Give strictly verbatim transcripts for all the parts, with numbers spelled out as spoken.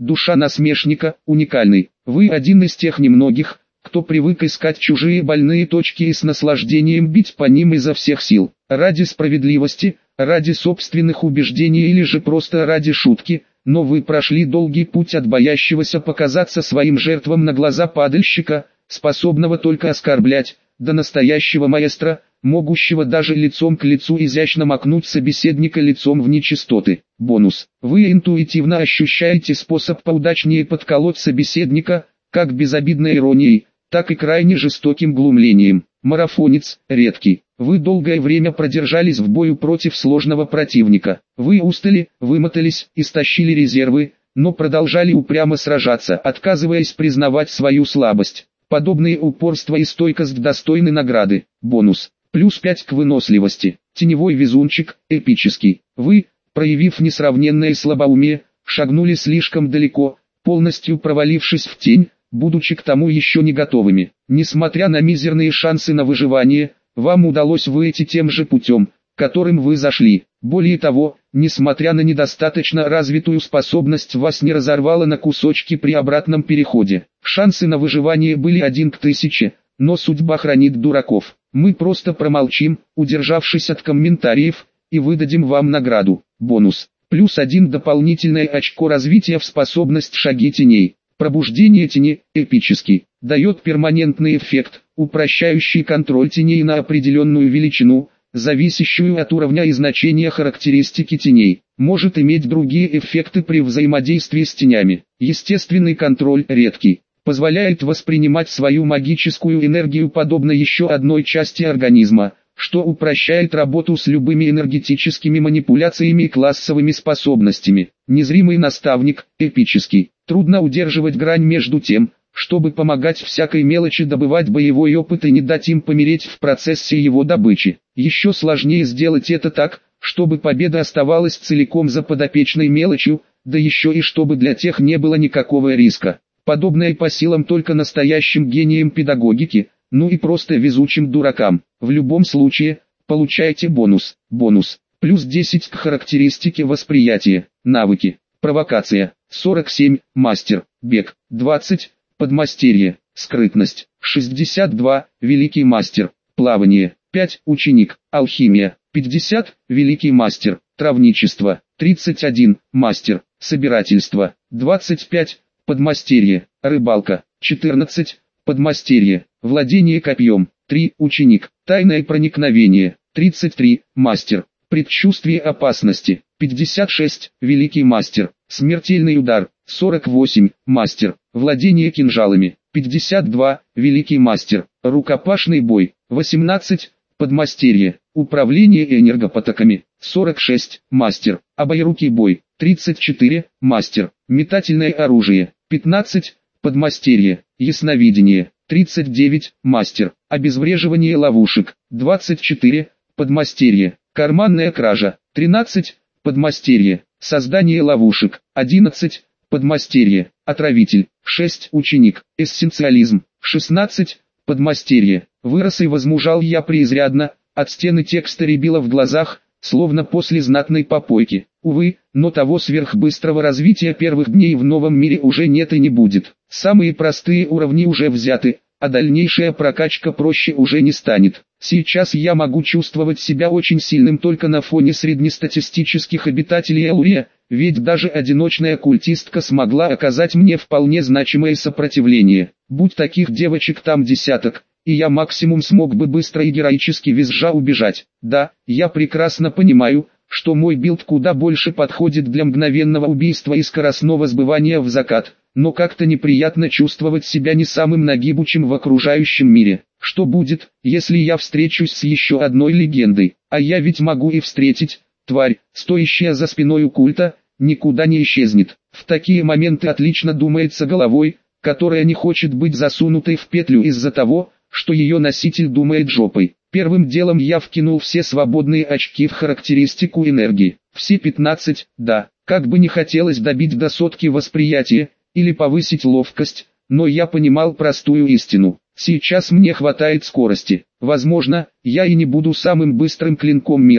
душа насмешника, уникальный. Вы один из тех немногих, кто привык искать чужие больные точки и с наслаждением бить по ним изо всех сил. Ради справедливости, ради собственных убеждений или же просто ради шутки, но вы прошли долгий путь от боящегося показаться своим жертвам на глаза падальщика, способного только оскорблять, до настоящего маэстро, могущего даже лицом к лицу изящно макнуть собеседника лицом в нечистоты. Бонус. Вы интуитивно ощущаете способ поудачнее подколоть собеседника, как безобидной иронией, так и крайне жестоким глумлением. Марафонец, редкий. Вы долгое время продержались в бою против сложного противника. Вы устали, вымотались, истощили резервы, но продолжали упрямо сражаться, отказываясь признавать свою слабость. Подобные упорство и стойкость достойны награды. Бонус. Плюс пять к выносливости. Теневой везунчик, эпический. Вы, проявив несравненное слабоумие, шагнули слишком далеко, полностью провалившись в тень, будучи к тому еще не готовыми. Несмотря на мизерные шансы на выживание, вам удалось выйти тем же путем, которым вы зашли. Более того, несмотря на недостаточно развитую способность, вас не разорвало на кусочки при обратном переходе. Шансы на выживание были один к тысяче, но судьба хранит дураков. Мы просто промолчим, удержавшись от комментариев, и выдадим вам награду. Бонус. Плюс один дополнительное очко развития в способность шаги теней. Пробуждение тени, эпический, дает перманентный эффект, упрощающий контроль теней на определенную величину, зависящую от уровня и значения характеристики теней. Может иметь другие эффекты при взаимодействии с тенями. Естественный контроль, редкий, позволяет воспринимать свою магическую энергию подобно еще одной части организма, что упрощает работу с любыми энергетическими манипуляциями и классовыми способностями. Незримый наставник, эпический. Трудно удерживать грань между тем, чтобы помогать всякой мелочи добывать боевой опыт и не дать им помереть в процессе его добычи. Еще сложнее сделать это так, чтобы победа оставалась целиком за подопечной мелочью, да еще и чтобы для тех не было никакого риска. Подобное по силам только настоящим гениям педагогики, ну и просто везучим дуракам. В любом случае, получаете бонус. Бонус. Плюс десять к характеристике восприятия. Навыки. Провокация. сорок семь. Мастер. Бег. двадцать. Подмастерье. Скрытность. шестьдесят два. Великий мастер. Плавание. пять. Ученик. Алхимия. пятьдесят. Великий мастер. Травничество. тридцать один. Мастер. Собирательство. двадцать пять. Подмастерье. Рыбалка. четырнадцать. Подмастерье. Владение копьем. три. Ученик. Тайное проникновение. тридцать три. Мастер. Предчувствие опасности. пятьдесят шесть. Великий мастер. Смертельный удар. сорок восемь. Мастер. Владение кинжалами. пятьдесят два. Великий мастер. Рукопашный бой. восемнадцать. Подмастерье. Управление энергопотоками. сорок шесть. Мастер. Обоерукий бой. тридцать четыре. Мастер. Метательное оружие. пятнадцать. Подмастерье. Ясновидение. тридцать девять. Мастер. Обезвреживание ловушек. двадцать четыре. Подмастерье. Карманная кража. тринадцать. Подмастерье. Создание ловушек. одиннадцать. Подмастерье. Отравитель. шесть. Ученик. Эссенциализм. шестнадцать. Подмастерье. Вырос и возмужал я преизрядно, от стены текста рябило в глазах, словно после знатной попойки. Увы, но того сверхбыстрого развития первых дней в новом мире уже нет и не будет. Самые простые уровни уже взяты, а дальнейшая прокачка проще уже не станет. Сейчас я могу чувствовать себя очень сильным только на фоне среднестатистических обитателей Элурия, ведь даже одиночная культистка смогла оказать мне вполне значимое сопротивление. Будь таких девочек там десяток, и я максимум смог бы быстро и героически визжа убежать. Да, я прекрасно понимаю, что мой билд куда больше подходит для мгновенного убийства и скоростного сбывания в закат, но как-то неприятно чувствовать себя не самым нагибучим в окружающем мире. Что будет, если я встречусь с еще одной легендой? А я ведь могу и встретить. Тварь, стоящая за спиной у культа, никуда не исчезнет. В такие моменты отлично думается головой, которая не хочет быть засунутой в петлю из-за того, что ее носитель думает жопой. Первым делом я вкинул все свободные очки в характеристику энергии. Все пятнадцать, да, как бы не хотелось добить до сотки восприятия, или повысить ловкость, но я понимал простую истину. Сейчас мне хватает скорости. Возможно, я и не буду самым быстрым клинком мира,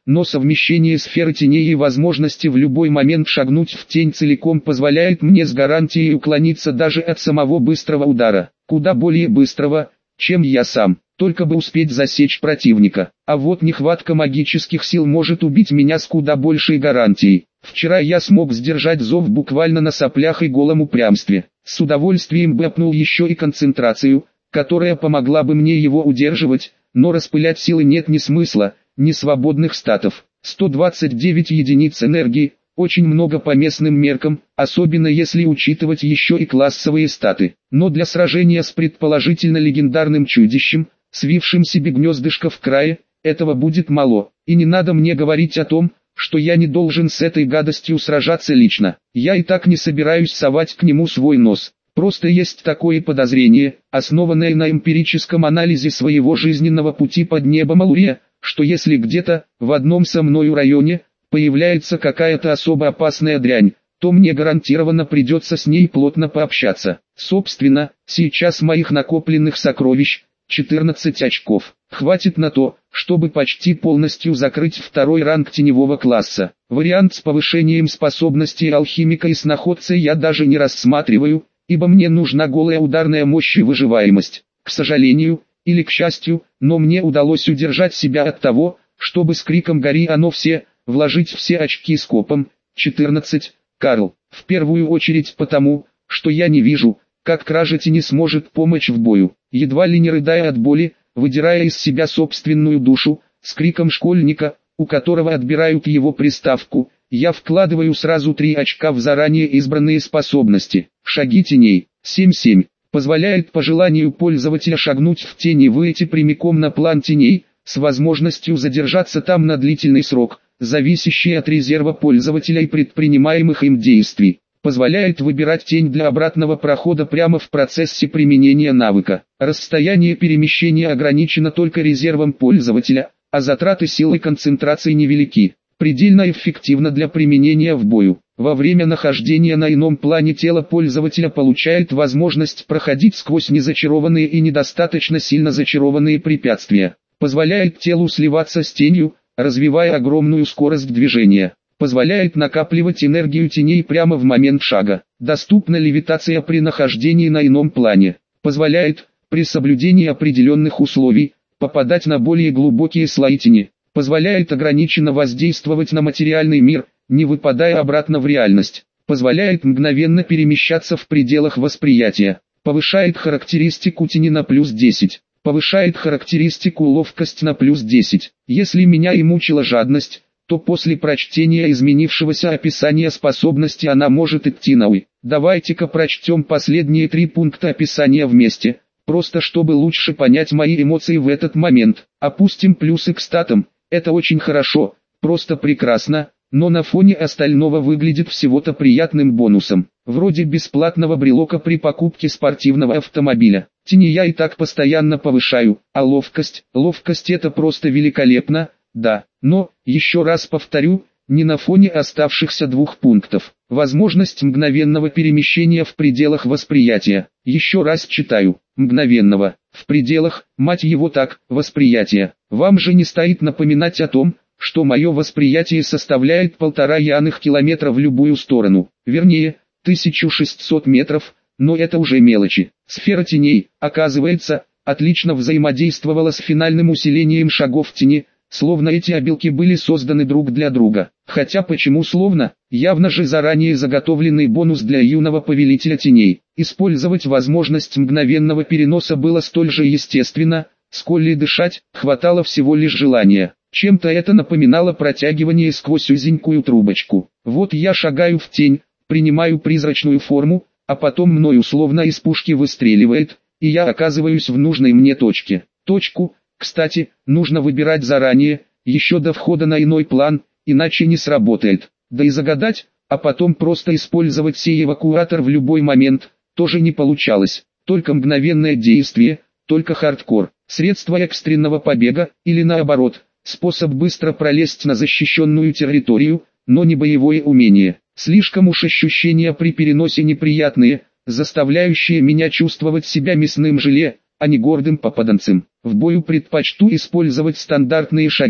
но совмещение сферы теней и возможности в любой момент шагнуть в тень целиком позволяет мне с гарантией уклониться даже от самого быстрого удара, куда более быстрого, чем я сам, только бы успеть засечь противника. А вот нехватка магических сил может убить меня с куда большей гарантией. Вчера я смог сдержать зов буквально на соплях и голом упрямстве. С удовольствием бы опнул еще и концентрацию, которая помогла бы мне его удерживать, но распылять силы нет ни смысла, ни свободных статов. сто двадцать девять единиц энергии, очень много по местным меркам, особенно если учитывать еще и классовые статы. Но для сражения с предположительно легендарным чудищем, свившим себе гнездышко в крае, этого будет мало. И не надо мне говорить о том, что я не должен с этой гадостью сражаться лично. Я и так не собираюсь совать к нему свой нос. Просто есть такое подозрение, основанное на эмпирическом анализе своего жизненного пути под небом Алурия, что если где-то, в одном со мною районе, появляется какая-то особо опасная дрянь, то мне гарантированно придется с ней плотно пообщаться. Собственно, сейчас моих накопленных сокровищ, четырнадцать очков, хватит на то, чтобы почти полностью закрыть второй ранг теневого класса. Вариант с повышением способностей алхимика и сноходца я даже не рассматриваю, ибо мне нужна голая ударная мощь и выживаемость. К сожалению, или к счастью, но мне удалось удержать себя от того, чтобы с криком «Гори оно все!» вложить все очки скопом. четырнадцать. Карл, в первую очередь потому, что я не вижу, как кража тени сможет помочь в бою. Едва ли не рыдая от боли, выдирая из себя собственную душу, с криком школьника, у которого отбирают его приставку, я вкладываю сразу три очка в заранее избранные способности. Шаги теней. семь-семь. Позволяет по желанию пользователя шагнуть в тень и выйти прямиком на план теней, с возможностью задержаться там на длительный срок, зависящий от резерва пользователя и предпринимаемых им действий. Позволяет выбирать тень для обратного прохода прямо в процессе применения навыка. Расстояние перемещения ограничено только резервом пользователя, а затраты сил и концентрации невелики. Предельно эффективно для применения в бою. Во время нахождения на ином плане тело пользователя получает возможность проходить сквозь незачарованные и недостаточно сильно зачарованные препятствия. Позволяет телу сливаться с тенью, развивая огромную скорость движения. Позволяет накапливать энергию теней прямо в момент шага. Доступна левитация при нахождении на ином плане. Позволяет, при соблюдении определенных условий, попадать на более глубокие слои тени. Позволяет ограниченно воздействовать на материальный мир, не выпадая обратно в реальность. Позволяет мгновенно перемещаться в пределах восприятия. Повышает характеристику тени на плюс десять. Повышает характеристику ловкость на плюс десять. Если меня и мучила жадность, то после прочтения изменившегося описания способности она может идти на уй. Давайте-ка прочтем последние три пункта описания вместе, просто чтобы лучше понять мои эмоции в этот момент. Опустим плюсы к статам, это очень хорошо, просто прекрасно, но на фоне остального выглядит всего-то приятным бонусом, вроде бесплатного брелока при покупке спортивного автомобиля. Тени я и так постоянно повышаю, а ловкость, ловкость это просто великолепно. Да, но, еще раз повторю, не на фоне оставшихся двух пунктов. Возможность мгновенного перемещения в пределах восприятия. Еще раз читаю. Мгновенного. В пределах, мать его так, восприятия. Вам же не стоит напоминать о том, что мое восприятие составляет полтора яных километра в любую сторону. Вернее, тысячу шестьсот метров, но это уже мелочи. Сфера теней, оказывается, отлично взаимодействовала с финальным усилением шагов тени, словно эти обилки были созданы друг для друга. Хотя почему словно, явно же заранее заготовленный бонус для юного повелителя теней. Использовать возможность мгновенного переноса было столь же естественно, сколь и дышать, хватало всего лишь желания. Чем-то это напоминало протягивание сквозь узенькую трубочку. Вот я шагаю в тень, принимаю призрачную форму, а потом мною словно из пушки выстреливает, и я оказываюсь в нужной мне точке. Точку, кстати, нужно выбирать заранее, еще до входа на иной план, иначе не сработает. Да и загадать, а потом просто использовать сей эвакуатор в любой момент, тоже не получалось. Только мгновенное действие, только хардкор. Средство экстренного побега, или наоборот, способ быстро пролезть на защищенную территорию, но не боевое умение. Слишком уж ощущения при переносе неприятные, заставляющие меня чувствовать себя мясным желе, а не гордым попаданцем. В бою предпочту использовать стандартные шаги,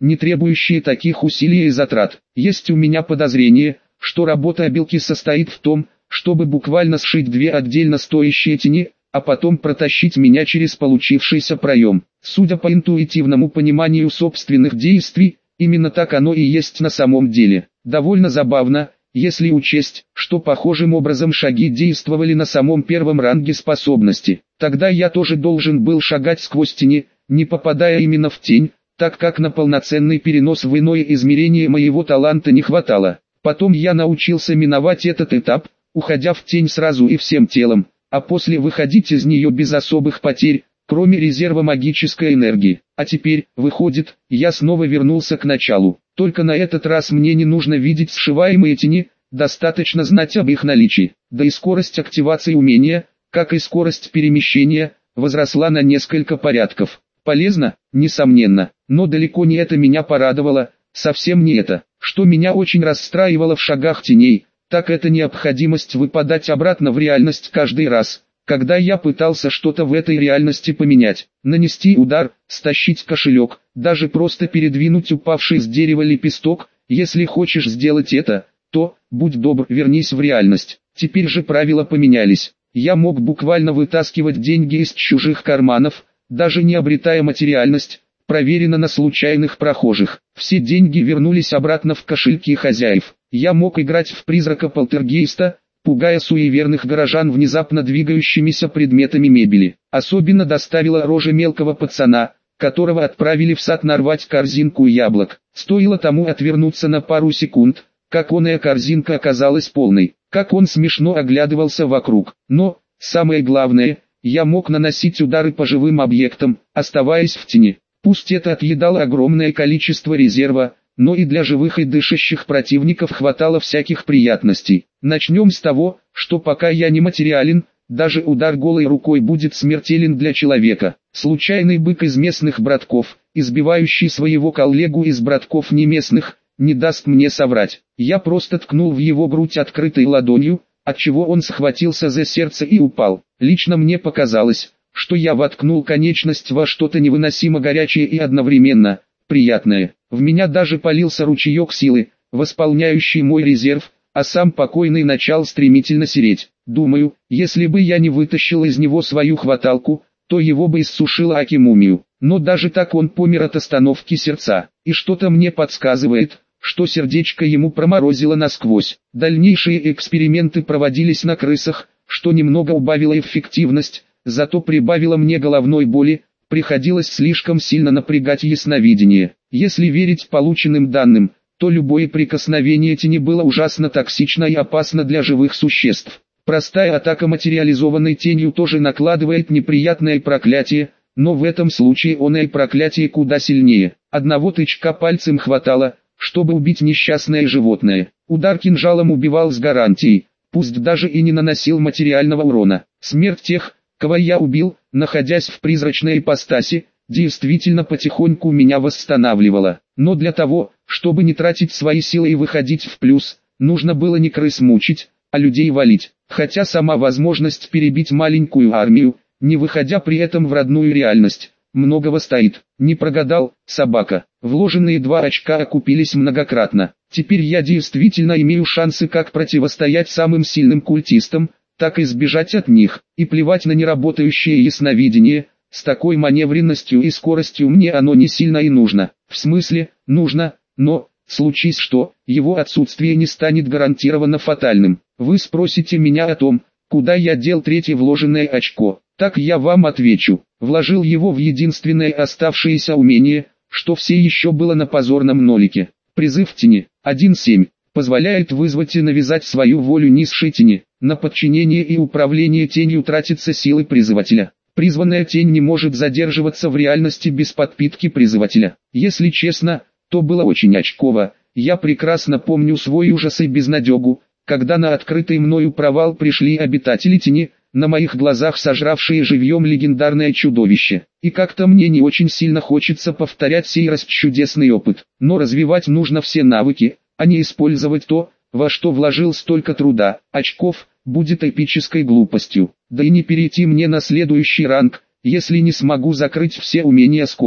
не требующие таких усилий и затрат. Есть у меня подозрение, что работа обилки состоит в том, чтобы буквально сшить две отдельно стоящие тени, а потом протащить меня через получившийся проем. Судя по интуитивному пониманию собственных действий, именно так оно и есть на самом деле. Довольно забавно, если учесть, что похожим образом шаги действовали на самом первом ранге способности. Тогда я тоже должен был шагать сквозь тени, не попадая именно в тень, так как на полноценный перенос в иное измерение моего таланта не хватало. Потом я научился миновать этот этап, уходя в тень сразу и всем телом, а после выходить из нее без особых потерь, кроме резерва магической энергии. А теперь, выходит, я снова вернулся к началу. Только на этот раз мне не нужно видеть сшиваемые тени, достаточно знать об их наличии. Да и скорость активации умения, как и скорость перемещения, возросла на несколько порядков. Полезно? Несомненно. Но далеко не это меня порадовало, совсем не это. Что меня очень расстраивало в шагах теней, так это необходимость выпадать обратно в реальность каждый раз, когда я пытался что-то в этой реальности поменять, нанести удар, стащить кошелек, даже просто передвинуть упавший с дерева лепесток. Если хочешь сделать это, то, будь добр, вернись в реальность. Теперь же правила поменялись. Я мог буквально вытаскивать деньги из чужих карманов, даже не обретая материальность, проверено на случайных прохожих. Все деньги вернулись обратно в кошельки хозяев. Я мог играть в призрака-полтергейста, пугая суеверных горожан внезапно двигающимися предметами мебели. Особенно доставила рожа мелкого пацана, которого отправили в сад нарвать корзинку яблок. Стоило тому отвернуться на пару секунд, как оная корзинка оказалась полной. Как он смешно оглядывался вокруг. Но, самое главное, я мог наносить удары по живым объектам, оставаясь в тени. Пусть это отъедало огромное количество резерва, но и для живых и дышащих противников хватало всяких приятностей. Начнем с того, что пока я не материален, даже удар голой рукой будет смертелен для человека. Случайный бык из местных братков, избивающий своего коллегу из братков неместных, не даст мне соврать. Я просто ткнул в его грудь открытой ладонью, отчего он схватился за сердце и упал. Лично мне показалось, что я воткнул конечность во что-то невыносимо горячее и одновременно приятное. В меня даже полился ручеек силы, восполняющий мой резерв, а сам покойный начал стремительно сереть. Думаю, если бы я не вытащил из него свою хваталку, то его бы иссушило аки-мумию. Но даже так он помер от остановки сердца. И что-то мне подсказывает, что сердечко ему проморозило насквозь. Дальнейшие эксперименты проводились на крысах, что немного убавило эффективность, зато прибавило мне головной боли, приходилось слишком сильно напрягать ясновидение. Если верить полученным данным, то любое прикосновение тени было ужасно токсично и опасно для живых существ. Простая атака материализованной тенью тоже накладывает неприятное проклятие, но в этом случае оное проклятие куда сильнее. Одного тычка пальцем хватало, чтобы убить несчастное животное. Удар кинжалом убивал с гарантией, пусть даже и не наносил материального урона. Смерть тех, кого я убил, находясь в призрачной ипостаси, действительно потихоньку меня восстанавливала. Но для того, чтобы не тратить свои силы и выходить в плюс, нужно было не крыс мучить, а людей валить. Хотя сама возможность перебить маленькую армию, не выходя при этом в родную реальность, многого стоит. Не прогадал, собака. Вложенные два очка окупились многократно. Теперь я действительно имею шансы как противостоять самым сильным культистам, так и сбежать от них. И плевать на неработающее ясновидение, с такой маневренностью и скоростью мне оно не сильно и нужно. В смысле, нужно, но, случись что, его отсутствие не станет гарантированно фатальным. Вы спросите меня о том, куда я дел третье вложенное очко. Так я вам отвечу. Вложил его в единственное оставшееся умение, что все еще было на позорном нолике. Призыв тени. один семь. Позволяет вызвать и навязать свою волю низшей тени. На подчинение и управление тенью тратятся силы призывателя. Призванная тень не может задерживаться в реальности без подпитки призывателя. Если честно, то было очень очково. Я прекрасно помню свой ужас и безнадегу, когда на открытый мною провал пришли обитатели тени, на моих глазах сожравшие живьем легендарное чудовище. И как-то мне не очень сильно хочется повторять сей раз чудесный опыт. Но развивать нужно все навыки, а не использовать то, во что вложил столько труда, очков, будет эпической глупостью. Да и не перейти мне на следующий ранг, если не смогу закрыть все умения скопом.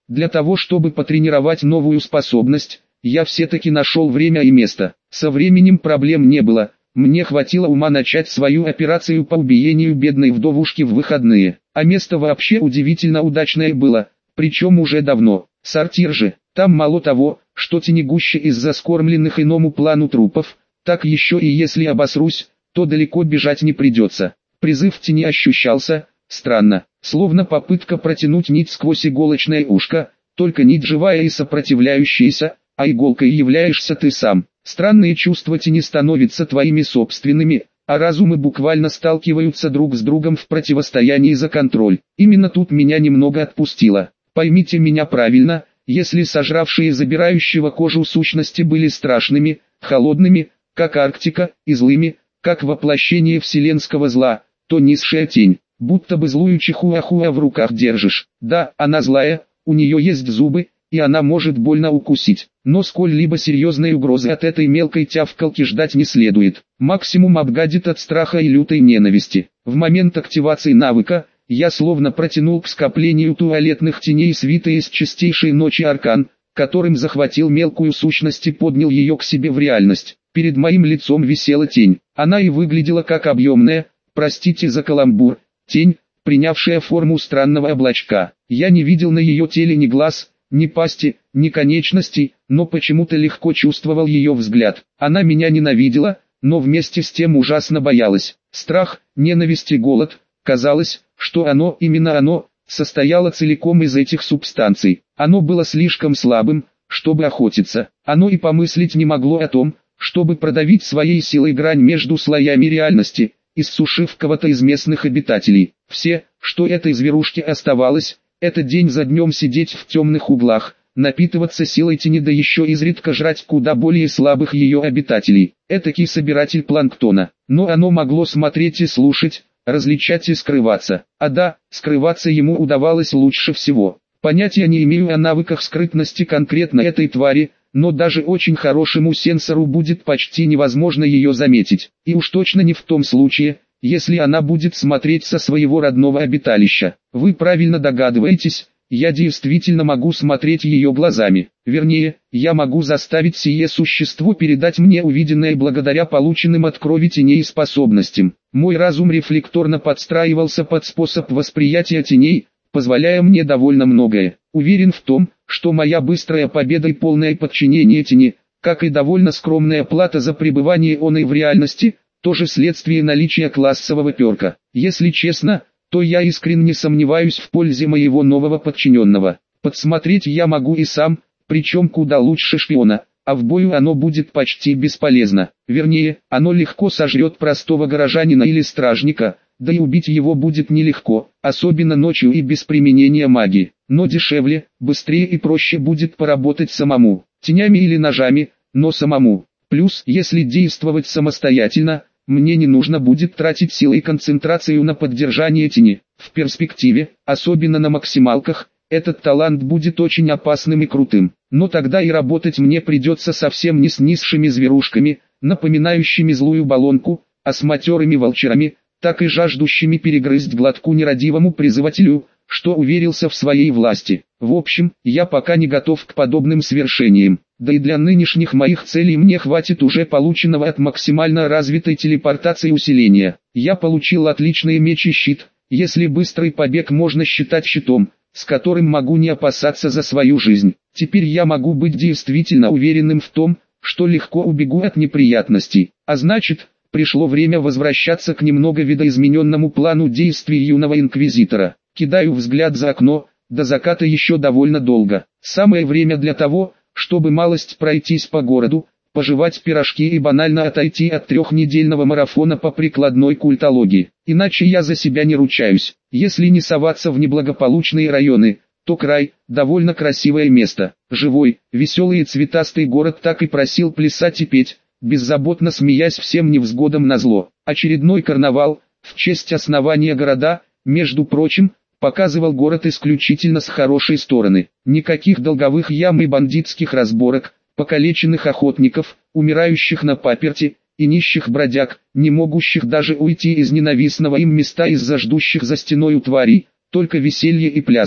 Для того чтобы потренировать новую способность, я все-таки нашел время и место. Со временем проблем не было, мне хватило ума начать свою операцию по убиению бедной вдовушки в выходные. А место вообще удивительно удачное было, причем уже давно. Сортир же, там мало того, что тени гуще из-за скормленных иному плану трупов, так еще и если обосрусь, то далеко бежать не придется. Призыв тени ощущался, странно, словно попытка протянуть нить сквозь иголочное ушко, только нить живая и сопротивляющаяся, а иголкой являешься ты сам. Странные чувства тени становятся твоими собственными, а разумы буквально сталкиваются друг с другом в противостоянии за контроль. Именно тут меня немного отпустило. Поймите меня правильно, если сожравшие забирающего кожу сущности были страшными, холодными, как Арктика, и злыми, как воплощение вселенского зла, то низшая тень, будто бы злую чихуахуа в руках держишь. Да, она злая, у нее есть зубы, и она может больно укусить, но сколь-либо серьезной угрозы от этой мелкой тявкалки ждать не следует. Максимум обгадит от страха и лютой ненависти. В момент активации навыка, я словно протянул к скоплению туалетных теней свитой из чистейшей ночи аркан, которым захватил мелкую сущность и поднял ее к себе в реальность. Перед моим лицом висела тень, она и выглядела как объемная, простите за каламбур, тень, принявшая форму странного облачка. Я не видел на ее теле ни глаз, ни пасти, ни конечностей, но почему-то легко чувствовал ее взгляд. Она меня ненавидела, но вместе с тем ужасно боялась. Страх, ненависть и голод, казалось, что оно, именно оно, состояло целиком из этих субстанций. Оно было слишком слабым, чтобы охотиться. Оно и помыслить не могло о том, чтобы продавить своей силой грань между слоями реальности, иссушив кого-то из местных обитателей. Все, что этой зверушке оставалось, это день за днем сидеть в темных углах, напитываться силой тени, да еще изредка жрать куда более слабых ее обитателей. Этакий собиратель планктона. Но оно могло смотреть и слушать, различать и скрываться. А да, скрываться ему удавалось лучше всего. Понятия не имею о навыках скрытности конкретно этой твари, но даже очень хорошему сенсору будет почти невозможно ее заметить. И уж точно не в том случае, если она будет смотреть со своего родного обиталища. Вы правильно догадываетесь, я действительно могу смотреть ее глазами. Вернее, я могу заставить сие существо передать мне увиденное благодаря полученным от крови теней способностям. Мой разум рефлекторно подстраивался под способ восприятия теней, позволяя мне довольно многое. Уверен в том, что моя быстрая победа и полное подчинение тени, как и довольно скромная плата за пребывание оной в реальности, тоже следствие наличия классового перка. Если честно, то я искренне сомневаюсь в пользе моего нового подчиненного. Подсмотреть я могу и сам, причем куда лучше шпиона, а в бою оно будет почти бесполезно. Вернее, оно легко сожрет простого горожанина или стражника, да и убить его будет нелегко, особенно ночью и без применения магии. Но дешевле, быстрее и проще будет поработать самому, тенями или ножами, но самому. Плюс, если действовать самостоятельно, мне не нужно будет тратить силы и концентрацию на поддержание тени. В перспективе, особенно на максималках, этот талант будет очень опасным и крутым. Но тогда и работать мне придется совсем не с низшими зверушками, напоминающими злую баллонку, а с матерыми волчарами, так и жаждущими перегрызть глотку нерадивому призывателю, что уверился в своей власти. В общем, я пока не готов к подобным свершениям. Да и для нынешних моих целей мне хватит уже полученного от максимально развитой телепортации усиления. Я получил отличный меч и щит, если быстрый побег можно считать щитом, с которым могу не опасаться за свою жизнь. Теперь я могу быть действительно уверенным в том, что легко убегу от неприятностей. А значит, пришло время возвращаться к немного видоизмененному плану действий юного инквизитора. Кидаю взгляд за окно, до заката еще довольно долго. Самое время для того, чтобы малость пройтись по городу, пожевать пирожки и банально отойти от трехнедельного марафона по прикладной культологии. Иначе я за себя не ручаюсь. Если не соваться в неблагополучные районы, то край, довольно красивое место. Живой, веселый и цветастый город так и просил плясать и петь, беззаботно смеясь всем невзгодам назло. Очередной карнавал, в честь основания города, между прочим, показывал город исключительно с хорошей стороны. Никаких долговых ям и бандитских разборок, покалеченных охотников, умирающих на паперти, и нищих бродяг, не могущих даже уйти из ненавистного им места из-за ждущих за стеною тварей, только веселье и пляска.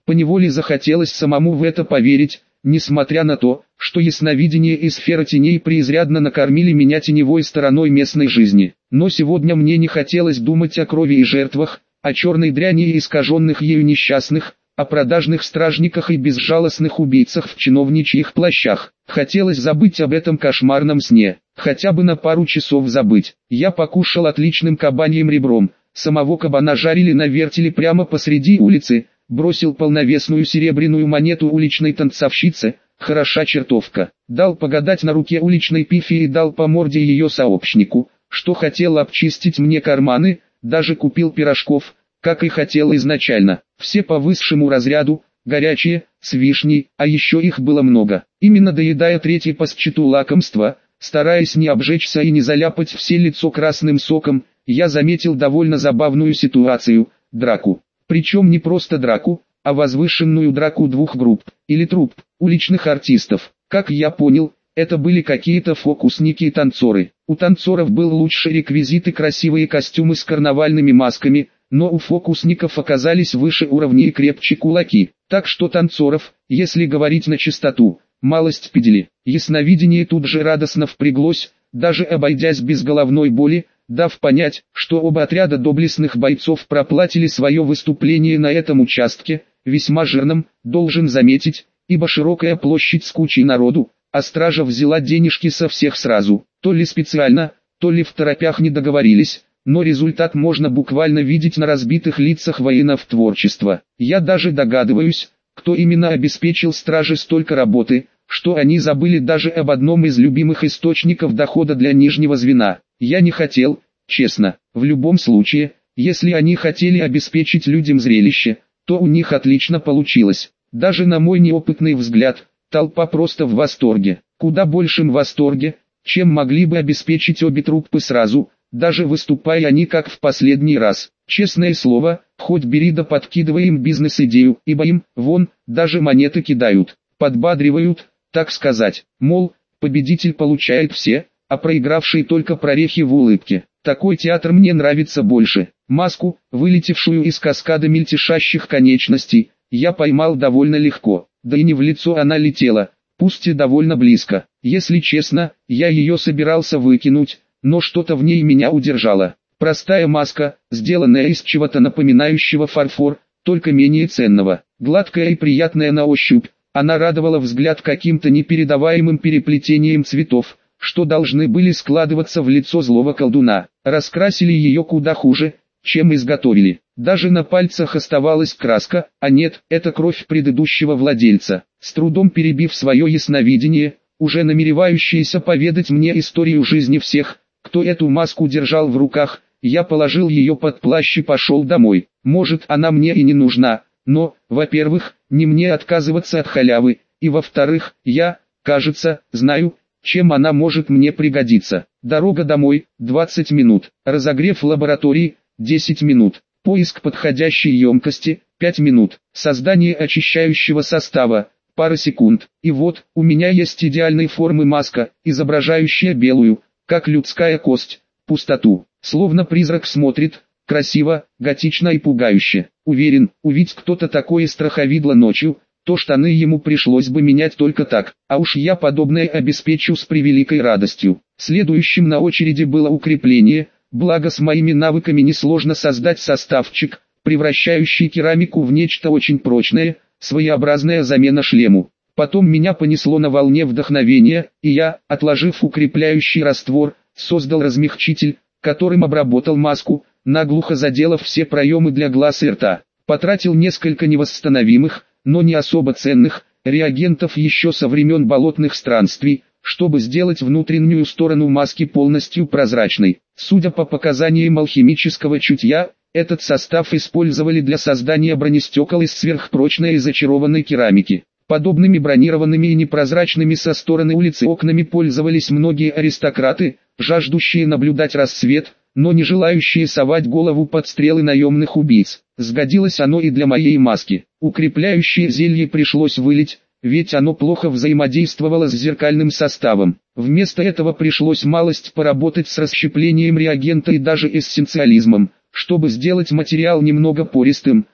Поневоле захотелось самому в это поверить, несмотря на то, что ясновидение и сфера теней преизрядно накормили меня теневой стороной местной жизни. Но сегодня мне не хотелось думать о крови и жертвах, о черной дряни и искаженных ею несчастных, о продажных стражниках и безжалостных убийцах в чиновничьих плащах. Хотелось забыть об этом кошмарном сне, хотя бы на пару часов забыть. Я покушал отличным кабаньим ребром, самого кабана жарили на вертеле прямо посреди улицы, бросил полновесную серебряную монету уличной танцовщице, хороша чертовка, дал погадать на руке уличной пифе и дал по морде ее сообщнику, что хотел обчистить мне карманы, даже купил пирожков, как и хотел изначально, все по высшему разряду, горячие, с вишней, а еще их было много. Именно доедая третье по счету лакомства, стараясь не обжечься и не заляпать все лицо красным соком, я заметил довольно забавную ситуацию, драку. Причем не просто драку, а возвышенную драку двух групп, или труп, уличных артистов. Как я понял, это были какие-то фокусники и танцоры. У танцоров был лучший реквизит и красивые костюмы с карнавальными масками, но у фокусников оказались выше уровня и крепче кулаки. Так что танцоров, если говорить на чистоту, малость пидели. Ясновидение тут же радостно впряглось, даже обойдясь без головной боли, дав понять, что оба отряда доблестных бойцов проплатили свое выступление на этом участке, весьма жирным, должен заметить, ибо широкая площадь с кучей народу, а стража взяла денежки со всех сразу, то ли специально, то ли второпях не договорились, но результат можно буквально видеть на разбитых лицах воинов творчества. Я даже догадываюсь, кто именно обеспечил страже столько работы, что они забыли даже об одном из любимых источников дохода для нижнего звена. Я не хотел, честно, в любом случае, если они хотели обеспечить людям зрелище, то у них отлично получилось. Даже на мой неопытный взгляд, толпа просто в восторге, куда большем восторге, чем могли бы обеспечить обе труппы сразу, даже выступая они как в последний раз. Честное слово, хоть бери да подкидывай им бизнес-идею, ибо им, вон, даже монеты кидают, подбадривают, так сказать, мол, победитель получает все, а проигравший только прорехи в улыбке. Такой театр мне нравится больше. Маску, вылетевшую из каскада мельтешащих конечностей, я поймал довольно легко, да и не в лицо она летела, пусть и довольно близко. Если честно, я ее собирался выкинуть, но что-то в ней меня удержало. Простая маска, сделанная из чего-то напоминающего фарфор, только менее ценного, гладкая и приятная на ощупь, она радовала взгляд каким-то непередаваемым переплетением цветов, что должны были складываться в лицо злого колдуна. Раскрасили ее куда хуже, чем изготовили. Даже на пальцах оставалась краска, а нет, это кровь предыдущего владельца. С трудом перебив свое ясновидение, уже намеревающееся поведать мне историю жизни всех, кто эту маску держал в руках, я положил ее под плащ и пошел домой. Может, она мне и не нужна, но, во-первых, не мне отказываться от халявы, и во-вторых, я, кажется, знаю, чем она может мне пригодиться. Дорога домой – двадцать минут, разогрев в лаборатории – десять минут, поиск подходящей емкости – пять минут, создание очищающего состава – пара секунд. И вот, у меня есть идеальной формы маска, изображающая белую, как людская кость, пустоту. Словно призрак смотрит, красиво, готично и пугающе. Уверен, увидеть кто-то такое страховидло ночью, то штаны ему пришлось бы менять только так, а уж я подобное обеспечу с превеликой радостью. Следующим на очереди было укрепление, благо с моими навыками несложно создать составчик, превращающий керамику в нечто очень прочное, своеобразная замена шлему. Потом меня понесло на волне вдохновения, и я, отложив укрепляющий раствор, создал размягчитель, которым обработал маску, наглухо заделав все проемы для глаз и рта. Потратил несколько невосстановимых, но не особо ценных, реагентов еще со времен болотных странствий, чтобы сделать внутреннюю сторону маски полностью прозрачной. Судя по показаниям алхимического чутья, этот состав использовали для создания бронестекол из сверхпрочной и зачарованной керамики. Подобными бронированными и непрозрачными со стороны улицы окнами пользовались многие аристократы, жаждущие наблюдать рассвет, но не желающие совать голову под стрелы наемных убийц. Сгодилось оно и для моей маски. Укрепляющее зелье пришлось вылить, ведь оно плохо взаимодействовало с зеркальным составом. Вместо этого пришлось малость поработать с расщеплением реагента и даже эссенциализмом, чтобы сделать материал немного пористым,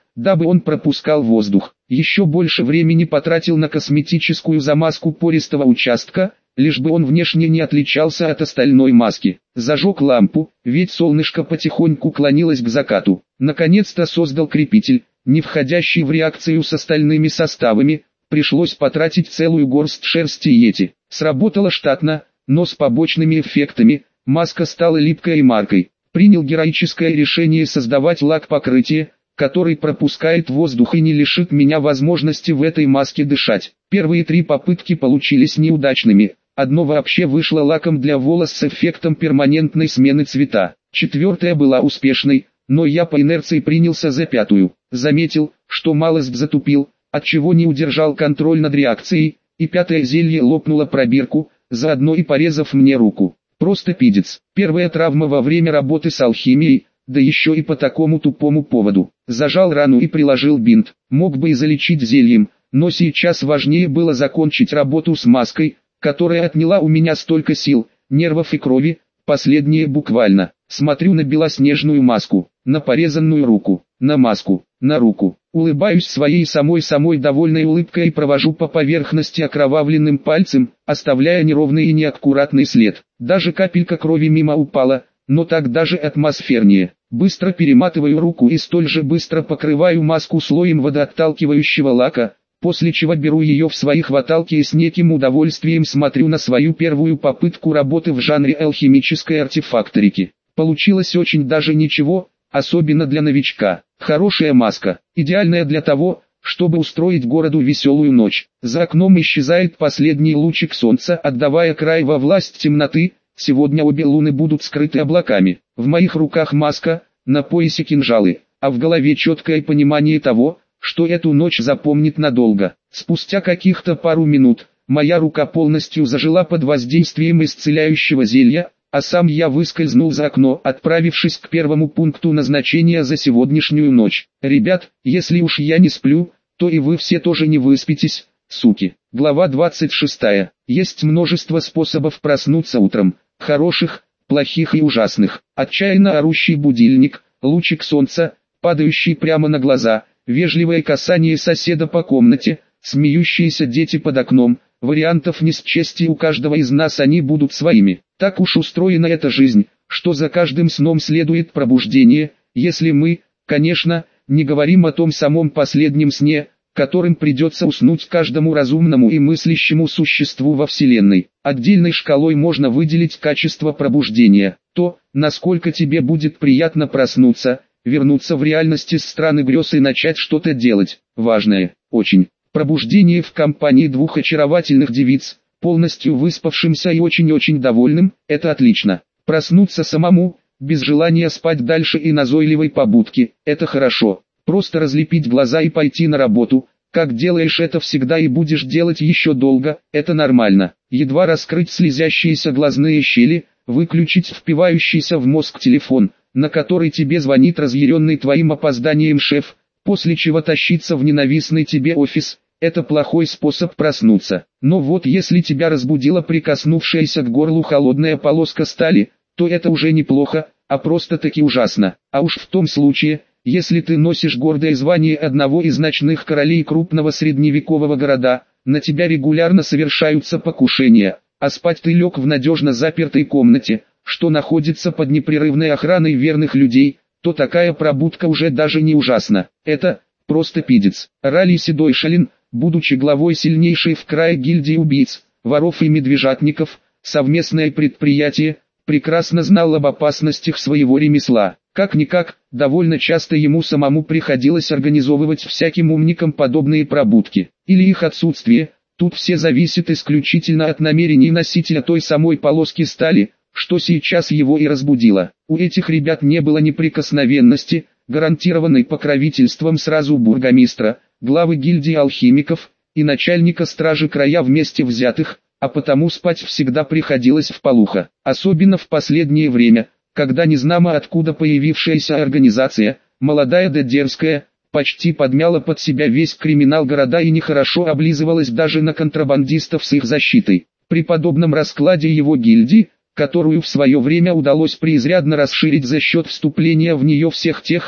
дабы он пропускал воздух. Еще больше времени потратил на косметическую замазку пористого участка, лишь бы он внешне не отличался от остальной маски. Зажег лампу, ведь солнышко потихоньку клонилось к закату. Наконец-то создал крепитель, не входящий в реакцию с остальными составами. Пришлось потратить целую горсть шерсти йети. Сработало штатно, но с побочными эффектами. Маска стала липкой и маркой. Принял героическое решение создавать лак-покрытие, который пропускает воздух и не лишит меня возможности в этой маске дышать. Первые три попытки получились неудачными. Одно вообще вышло лаком для волос с эффектом перманентной смены цвета. Четвертая была успешной, но я по инерции принялся за пятую. Заметил, что малость затупил, отчего не удержал контроль над реакцией, и пятое зелье лопнуло пробирку, заодно и порезав мне руку. Просто пиздец. Первая травма во время работы с алхимией, да еще и по такому тупому поводу. Зажал рану и приложил бинт. Мог бы и залечить зельем, но сейчас важнее было закончить работу с маской, которая отняла у меня столько сил, нервов и крови, последнее буквально. Смотрю на белоснежную маску, на порезанную руку, на маску, на руку. Улыбаюсь своей самой-самой довольной улыбкой и провожу по поверхности окровавленным пальцем, оставляя неровный и неаккуратный след. Даже капелька крови мимо упала, но так даже атмосфернее. Быстро перематываю руку и столь же быстро покрываю маску слоем водоотталкивающего лака, после чего беру ее в свои хваталки и с неким удовольствием смотрю на свою первую попытку работы в жанре алхимической артефакторики. Получилось очень даже ничего, особенно для новичка. Хорошая маска, идеальная для того, чтобы устроить городу веселую ночь. За окном исчезает последний лучик солнца, отдавая край во власть темноты. Сегодня обе луны будут скрыты облаками. В моих руках маска, на поясе кинжалы, а в голове четкое понимание того, что эту ночь запомнит надолго. Спустя каких-то пару минут, моя рука полностью зажила под воздействием исцеляющего зелья, а сам я выскользнул за окно, отправившись к первому пункту назначения за сегодняшнюю ночь. Ребят, если уж я не сплю, то и вы все тоже не выспитесь, суки. Глава двадцать шестая. Есть множество способов проснуться утром, хороших, плохих и ужасных. Отчаянно орущий будильник, лучик солнца, падающий прямо на глаза, вежливое касание соседа по комнате, смеющиеся дети под окном. Вариантов не счесть, и у каждого из нас они будут своими. Так уж устроена эта жизнь, что за каждым сном следует пробуждение, если мы, конечно, не говорим о том самом последнем сне, которым придется уснуть каждому разумному и мыслящему существу во Вселенной. Отдельной шкалой можно выделить качество пробуждения, то, насколько тебе будет приятно проснуться, вернуться в реальность из страны грез и начать что-то делать, важное, очень. Пробуждение в компании двух очаровательных девиц, полностью выспавшимся и очень-очень довольным, это отлично. Проснуться самому, без желания спать дальше и назойливой побудки, это хорошо. Просто разлепить глаза и пойти на работу, как делаешь это всегда и будешь делать еще долго, это нормально. Едва раскрыть слезящиеся глазные щели, выключить впивающийся в мозг телефон, на который тебе звонит разъяренный твоим опозданием шеф, после чего тащиться в ненавистный тебе офис, это плохой способ проснуться. Но вот если тебя разбудила прикоснувшаяся к горлу холодная полоска стали, то это уже неплохо, а просто-таки ужасно. А уж в том случае, если ты носишь гордое звание одного из ночных королей крупного средневекового города, на тебя регулярно совершаются покушения, а спать ты лег в надежно запертой комнате, что находится под непрерывной охраной верных людей, то такая пробудка уже даже не ужасна. Это просто пиздец. Ралли Седой Шалин, будучи главой сильнейшей в крае гильдии убийц, воров и медвежатников, совместное предприятие, прекрасно знал об опасностях своего ремесла. Как-никак, довольно часто ему самому приходилось организовывать всяким умникам подобные пробудки, или их отсутствие. Тут все зависит исключительно от намерений носителя той самой полоски стали, что сейчас его и разбудило. У этих ребят не было неприкосновенности, гарантированной покровительством сразу бургомистра, главы гильдии алхимиков и начальника стражи края вместе взятых, а потому спать всегда приходилось вполуха. Особенно в последнее время, когда незнамо откуда появившаяся организация, молодая да дерзкая, почти подмяла под себя весь криминал города и нехорошо облизывалась даже на контрабандистов с их защитой. При подобном раскладе его гильдии, которую в свое время удалось преизрядно расширить за счет вступления в нее всех тех, кто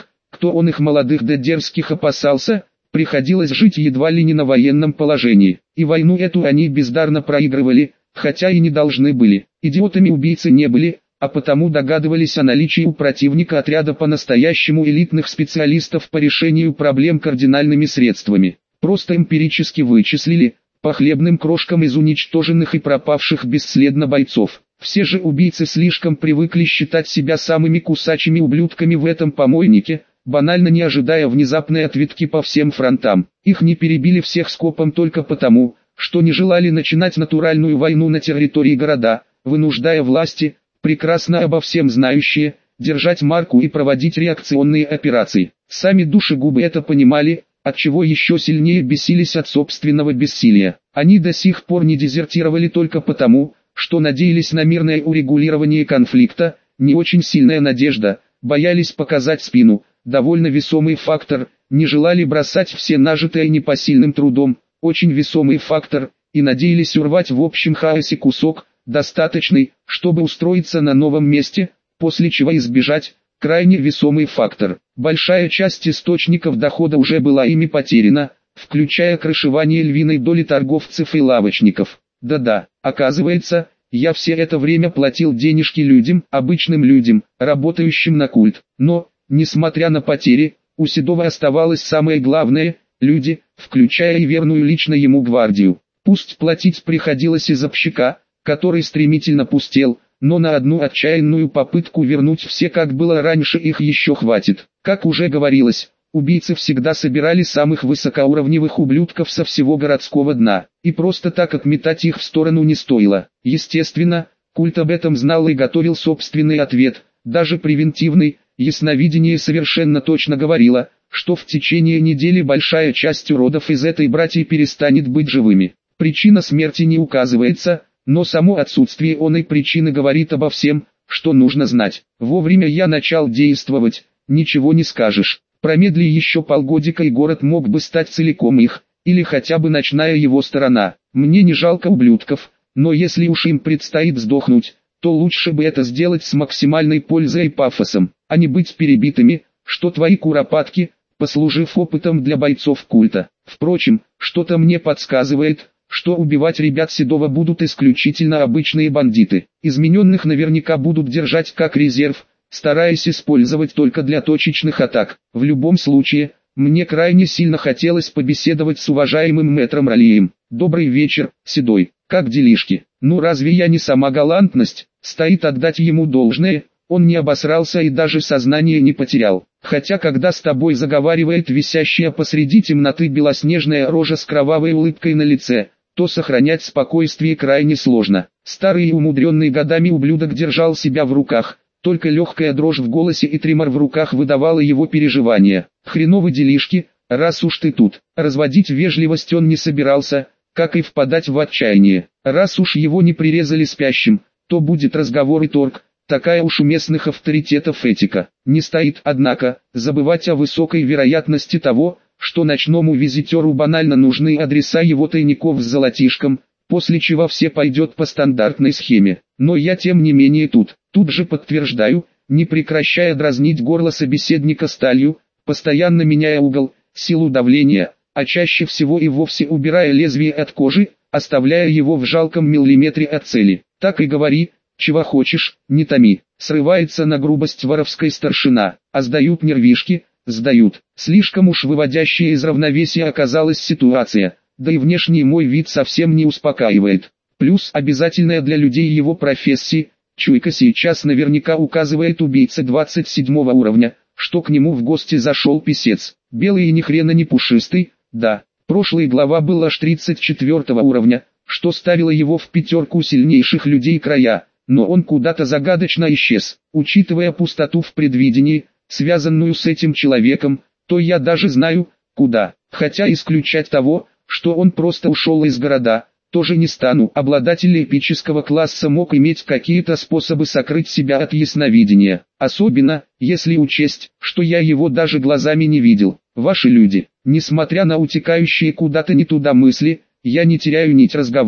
кто он их молодых да дерзких опасался, приходилось жить едва ли не на военном положении. И войну эту они бездарно проигрывали, хотя и не должны были. Идиотами убийцы не были, а потому догадывались о наличии у противника отряда по-настоящему элитных специалистов по решению проблем кардинальными средствами. Просто эмпирически вычислили, по хлебным крошкам из уничтоженных и пропавших бесследно бойцов. Все же убийцы слишком привыкли считать себя самыми кусачими ублюдками в этом помойнике, банально не ожидая внезапной ответки по всем фронтам. Их не перебили всех скопом только потому, что не желали начинать натуральную войну на территории города, вынуждая власти, прекрасно обо всем знающие, держать марку и проводить реакционные операции. Сами душегубы это понимали, отчего еще сильнее бесились от собственного бессилия. Они до сих пор не дезертировали только потому, что надеялись на мирное урегулирование конфликта, не очень сильная надежда, боялись показать спину, довольно весомый фактор, не желали бросать все нажитое непосильным трудом, очень весомый фактор, и надеялись урвать в общем хаосе кусок, достаточный, чтобы устроиться на новом месте, после чего избежать, крайне весомый фактор. Большая часть источников дохода уже была ими потеряна, включая крышевание львиной доли торговцев и лавочников. Да-да, оказывается, я все это время платил денежки людям, обычным людям, работающим на культ. Но, несмотря на потери, у Седова оставалось самое главное – люди, включая и верную лично ему гвардию. Пусть платить приходилось из общака, который стремительно пустел, но на одну отчаянную попытку вернуть все как было раньше их еще хватит. Как уже говорилось, убийцы всегда собирали самых высокоуровневых ублюдков со всего городского дна, и просто так отметать их в сторону не стоило. Естественно, культ об этом знал и готовил собственный ответ, даже превентивный. Ясновидение совершенно точно говорило, что в течение недели большая часть уродов из этой братьи перестанет быть живыми. Причина смерти не указывается, но само отсутствие оной причины говорит обо всем, что нужно знать. Вовремя я начал действовать, ничего не скажешь. Промедли еще полгодика и город мог бы стать целиком их, или хотя бы ночная его сторона. Мне не жалко ублюдков, но если уж им предстоит сдохнуть, то лучше бы это сделать с максимальной пользой и пафосом, а не быть перебитыми, что твои куропатки, послужив опытом для бойцов культа. Впрочем, что-то мне подсказывает, что убивать ребят Седова будут исключительно обычные бандиты. Измененных наверняка будут держать как резерв, стараясь использовать только для точечных атак. В любом случае, мне крайне сильно хотелось побеседовать с уважаемым мэтром Ролием. Добрый вечер, Седой, как делишки? Ну разве я не сама галантность? Стоит отдать ему должное, он не обосрался и даже сознание не потерял. Хотя когда с тобой заговаривает висящая посреди темноты белоснежная рожа с кровавой улыбкой на лице, то сохранять спокойствие крайне сложно. Старый и умудренный годами ублюдок держал себя в руках, только легкая дрожь в голосе и тремор в руках выдавала его переживания. Хреновы делишки, раз уж ты тут. Разводить вежливость он не собирался, как и впадать в отчаяние. Раз уж его не прирезали спящим, то будет разговор и торг, такая уж у местных авторитетов этика. Не стоит, однако, забывать о высокой вероятности того, что ночному визитеру банально нужны адреса его тайников с золотишком, после чего все пойдет по стандартной схеме. Но я тем не менее тут, тут же подтверждаю, не прекращая дразнить горло собеседника сталью, постоянно меняя угол, силу давления, а чаще всего и вовсе убирая лезвие от кожи, оставляя его в жалком миллиметре от цели. Так и говори, чего хочешь, не томи. Срывается на грубость воровской старшина, а сдают нервишки, сдают. Слишком уж выводящая из равновесия оказалась ситуация, да и внешний мой вид совсем не успокаивает. Плюс обязательная для людей его профессии, чуйка сейчас наверняка указывает убийце двадцать седьмого уровня, что к нему в гости зашел писец. Белый и ни хрена не пушистый, да. Прошлый глава был аж тридцать четвёртого уровня, что ставило его в пятерку сильнейших людей края, но он куда-то загадочно исчез. Учитывая пустоту в предвидении, связанную с этим человеком, то я даже знаю, куда. Хотя исключать того, что он просто ушел из города, тоже не стану. Обладатель эпического класса мог иметь какие-то способы сокрыть себя от ясновидения. Особенно, если учесть, что я его даже глазами не видел. Ваши люди, несмотря на утекающие куда-то не туда мысли, я не теряю нить разговора.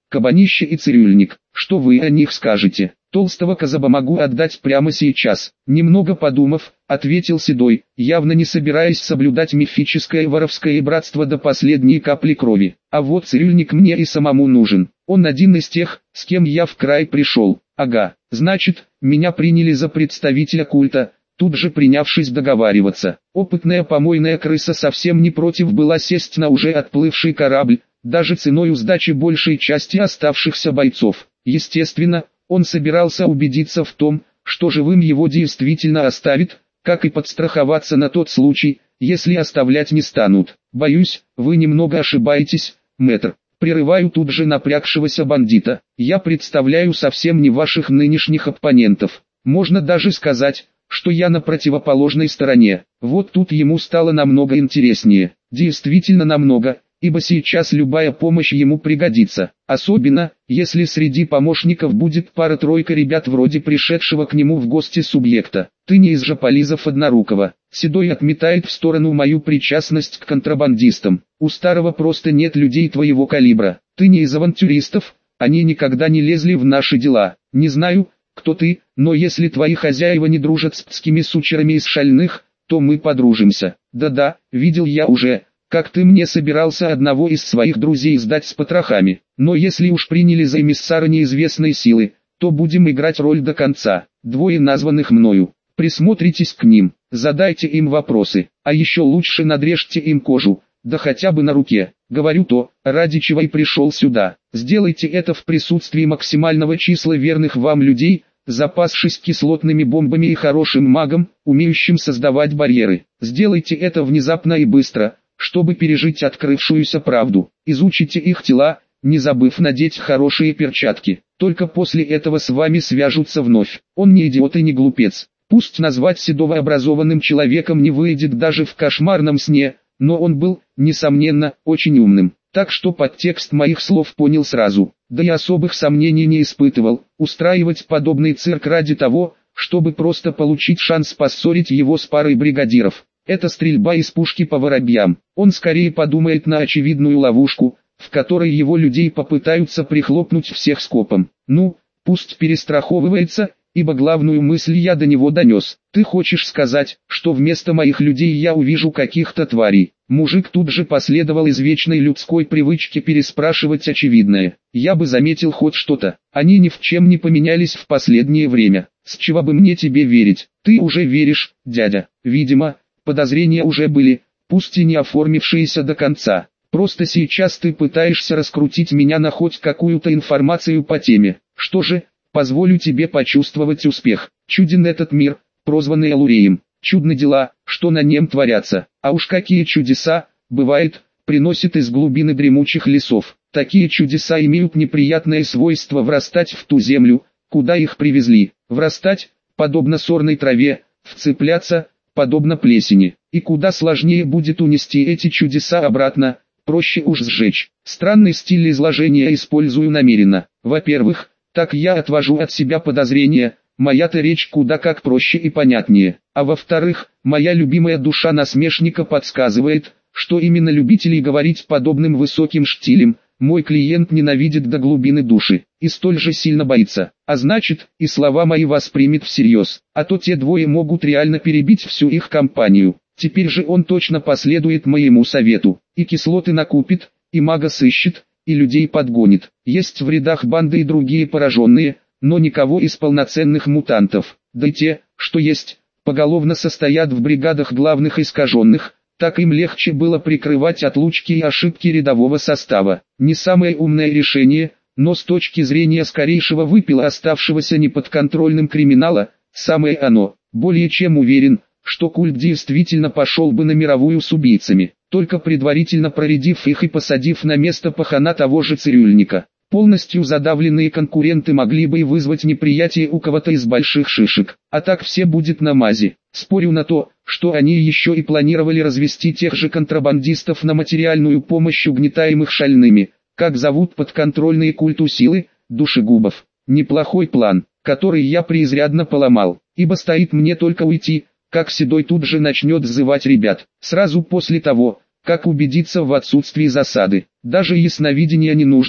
Кабанище и Цирюльник, что вы о них скажете? Толстого Казаба могу отдать прямо сейчас. Немного подумав, ответил Седой, явно не собираясь соблюдать мифическое воровское братство до последней капли крови. А вот Цирюльник мне и самому нужен. Он один из тех, с кем я в край пришел. Ага, значит, меня приняли за представителя культа, тут же принявшись договариваться. Опытная помойная крыса совсем не против была сесть на уже отплывший корабль, даже ценой сдачи большей части оставшихся бойцов. Естественно, он собирался убедиться в том, что живым его действительно оставит, как и подстраховаться на тот случай, если оставлять не станут. Боюсь, вы немного ошибаетесь, мэтр. Прерываю тут же напрягшегося бандита. Я представляю совсем не ваших нынешних оппонентов. Можно даже сказать, что я на противоположной стороне. Вот тут ему стало намного интереснее. Действительно намного, ибо сейчас любая помощь ему пригодится. Особенно, если среди помощников будет пара-тройка ребят вроде пришедшего к нему в гости субъекта. Ты не из жополизов Однорукого. Седой отметает в сторону мою причастность к контрабандистам. У старого просто нет людей твоего калибра. Ты не из авантюристов, они никогда не лезли в наши дела. Не знаю, кто ты, но если твои хозяева не дружат с пскими сучерами из шальных, то мы подружимся. Да-да, видел я уже, как ты мне собирался одного из своих друзей сдать с потрохами. Но если уж приняли за эмиссара неизвестной силы, то будем играть роль до конца. Двое названных мною. Присмотритесь к ним, задайте им вопросы, а еще лучше надрежьте им кожу, да хотя бы на руке. Говорю то, ради чего и пришел сюда. Сделайте это в присутствии максимального числа верных вам людей, запасшись кислотными бомбами и хорошим магом, умеющим создавать барьеры. Сделайте это внезапно и быстро, чтобы пережить открывшуюся правду. Изучите их тела, не забыв надеть хорошие перчатки. Только после этого с вами свяжутся вновь. Он не идиот и не глупец. Пусть назвать Седова образованным человеком не выйдет даже в кошмарном сне, но он был, несомненно, очень умным. Так что подтекст моих слов понял сразу, да и особых сомнений не испытывал. Устраивать подобный цирк ради того, чтобы просто получить шанс поссорить его с парой бригадиров. Это стрельба из пушки по воробьям. Он скорее подумает на очевидную ловушку, в которой его людей попытаются прихлопнуть всех скопом. Ну, пусть перестраховывается, ибо главную мысль я до него донес. Ты хочешь сказать, что вместо моих людей я увижу каких-то тварей? Мужик тут же последовал из вечной людской привычки переспрашивать очевидное. Я бы заметил хоть что-то. Они ни в чем не поменялись в последнее время. С чего бы мне тебе верить? Ты уже веришь, дядя. Видимо, подозрения уже были, пусть и не оформившиеся до конца. Просто сейчас ты пытаешься раскрутить меня на хоть какую-то информацию по теме. Что же, позволю тебе почувствовать успех. Чуден этот мир, прозванный Алуреем. Чудны дела, что на нем творятся. А уж какие чудеса, бывает, приносят из глубины дремучих лесов. Такие чудеса имеют неприятное свойство врастать в ту землю, куда их привезли. Врастать, подобно сорной траве, вцепляться, подобно плесени. И куда сложнее будет унести эти чудеса обратно, проще уж сжечь. Странный стиль изложения использую намеренно. Во-первых, так я отвожу от себя подозрения, моя-то речь куда как проще и понятнее. А во-вторых, моя любимая душа насмешника подсказывает, что именно любителей говорить подобным высоким штилем, мой клиент ненавидит до глубины души, и столь же сильно боится. А значит, и слова мои воспримет всерьез, а то те двое могут реально перебить всю их компанию. Теперь же он точно последует моему совету, и кислоты накупит, и мага сыщет, и людей подгонит. Есть в рядах банды и другие пораженные, но никого из полноценных мутантов. Да и те, что есть, поголовно состоят в бригадах главных искаженных, так им легче было прикрывать отлучки и ошибки рядового состава. Не самое умное решение, но с точки зрения скорейшего выпила оставшегося неподконтрольным криминала, самое оно. Более чем уверен, что культ действительно пошел бы на мировую с убийцами, только предварительно проредив их и посадив на место пахана того же Цирюльника. Полностью задавленные конкуренты могли бы и вызвать неприятие у кого-то из больших шишек, а так все будет на мази. Спорю на то, что они еще и планировали развести тех же контрабандистов на материальную помощь угнетаемых шальными, как зовут подконтрольные культу силы, душегубов. Неплохой план, который я преизрядно поломал, ибо стоит мне только уйти, как Седой тут же начнет взывать ребят, сразу после того, как убедиться в отсутствии засады. Даже ясновидения не нужно,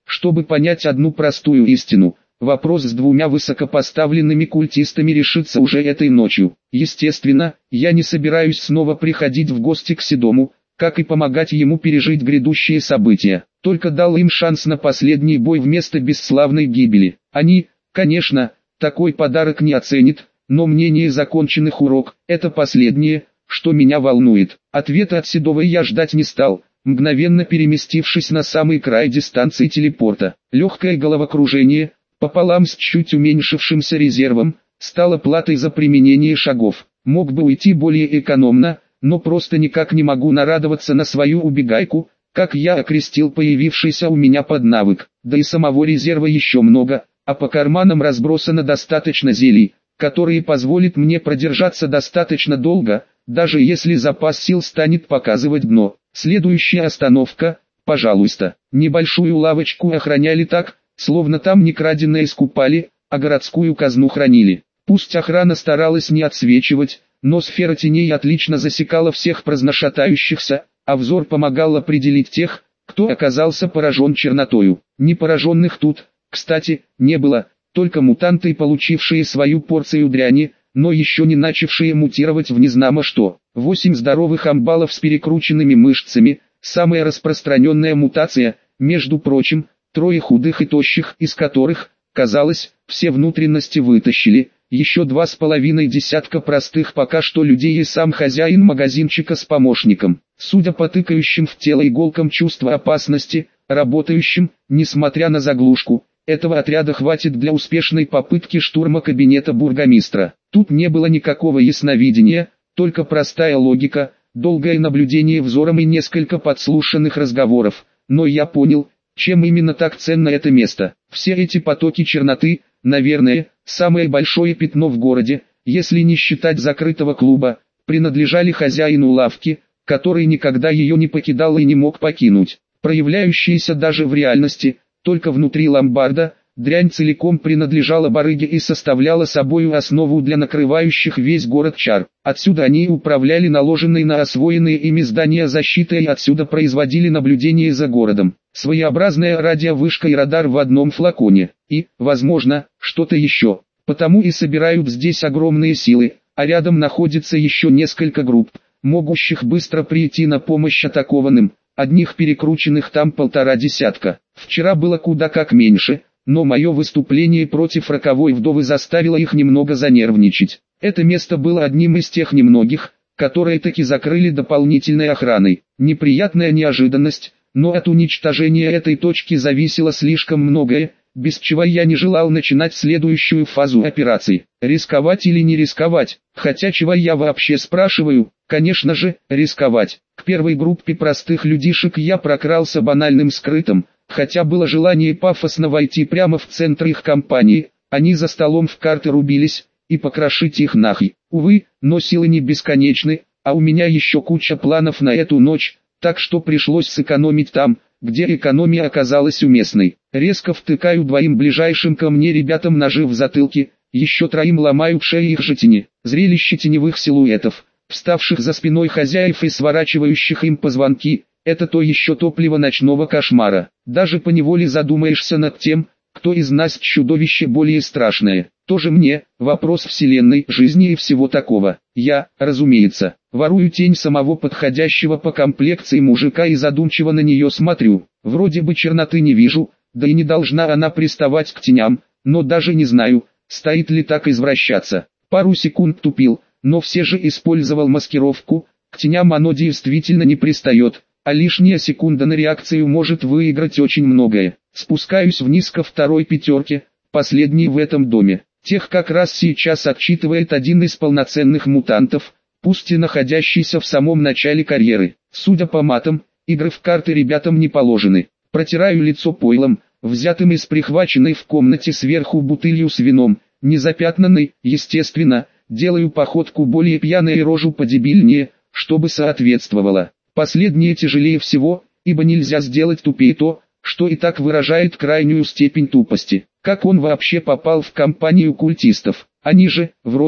чтобы понять одну простую истину. Вопрос с двумя высокопоставленными культистами решится уже этой ночью. Естественно, я не собираюсь снова приходить в гости к Седому, как и помогать ему пережить грядущие события. Только дал им шанс на последний бой вместо бесславной гибели. Они, конечно, такой подарок не оценят, но мнение законченных урок – это последнее, что меня волнует. Ответа от Седова я ждать не стал, мгновенно переместившись на самый край дистанции телепорта. Легкое головокружение, пополам с чуть уменьшившимся резервом, стало платой за применение шагов. Мог бы уйти более экономно, но просто никак не могу нарадоваться на свою убегайку, как я окрестил появившийся у меня поднавык. Да и самого резерва еще много, а по карманам разбросано достаточно зелий, которые позволят мне продержаться достаточно долго, даже если запас сил станет показывать дно. Следующая остановка, пожалуйста. Небольшую лавочку охраняли так, словно там не краденое скупали, а городскую казну хранили. Пусть охрана старалась не отсвечивать, но сфера теней отлично засекала всех праздношатающихся, а взор помогал определить тех, кто оказался поражен чернотою. Непораженных тут, кстати, не было, только мутанты, получившие свою порцию дряни, но еще не начавшие мутировать в незнамо что. Восемь здоровых амбалов с перекрученными мышцами, самая распространенная мутация, между прочим, трое худых и тощих, из которых, казалось, все внутренности вытащили, еще два с половиной десятка простых пока что людей и сам хозяин магазинчика с помощником. Судя по тыкающим в тело иголкам чувства опасности, работающим, несмотря на заглушку, этого отряда хватит для успешной попытки штурма кабинета бургомистра. Тут не было никакого ясновидения, только простая логика, долгое наблюдение взором и несколько подслушанных разговоров, но я понял, чем именно так ценно это место. Все эти потоки черноты, наверное, самое большое пятно в городе, если не считать закрытого клуба, принадлежали хозяину лавки, который никогда ее не покидал и не мог покинуть. Проявляющиеся даже в реальности, только внутри ломбарда, дрянь целиком принадлежала барыге и составляла собою основу для накрывающих весь город чар. Отсюда они управляли наложенной на освоенные ими здания защитой и отсюда производили наблюдение за городом. Своеобразная радиовышка и радар в одном флаконе. И, возможно, что-то еще. Потому и собирают здесь огромные силы, а рядом находится еще несколько групп, могущих быстро прийти на помощь атакованным. Одних перекрученных там полтора десятка. Вчера было куда как меньше, но мое выступление против роковой вдовы заставило их немного занервничать. Это место было одним из тех немногих, которые таки закрыли дополнительной охраной. Неприятная неожиданность, но от уничтожения этой точки зависело слишком многое, без чего я не желал начинать следующую фазу операции. Рисковать или не рисковать, хотя чего я вообще спрашиваю, конечно же, рисковать. К первой группе простых людишек я прокрался банальным скрытым, хотя было желание пафосно войти прямо в центр их компании, они за столом в карты рубились, и покрошить их нахуй. Увы, но силы не бесконечны, а у меня еще куча планов на эту ночь, так что пришлось сэкономить там, где экономия оказалась уместной. Резко втыкаю двоим ближайшим ко мне ребятам ножи в затылки, еще троим ломаю шеи их же тени. Зрелище теневых силуэтов, вставших за спиной хозяев и сворачивающих им позвонки, это то еще топливо ночного кошмара. Даже поневоле задумаешься над тем, кто из нас чудовище более страшное. Тоже мне, вопрос вселенной, жизни и всего такого. Я, разумеется, ворую тень самого подходящего по комплекции мужика и задумчиво на нее смотрю. Вроде бы черноты не вижу, да и не должна она приставать к теням, но даже не знаю, стоит ли так извращаться. Пару секунд тупил, но все же использовал маскировку, к теням оно действительно не пристает, а лишняя секунда на реакцию может выиграть очень многое. Спускаюсь вниз ко второй пятерке, последней в этом доме. Тех как раз сейчас отчитывает один из полноценных мутантов, пусть и находящийся в самом начале карьеры. Судя по матам, игры в карты ребятам не положены. Протираю лицо пойлом, взятым из прихваченной в комнате сверху бутылью с вином, не запятнанной, естественно, делаю походку более пьяной и рожу подебильнее, чтобы соответствовало. Последнее тяжелее всего, ибо нельзя сделать тупее то, что и так выражает крайнюю степень тупости. Как он вообще попал в компанию культистов? Они же, вроде,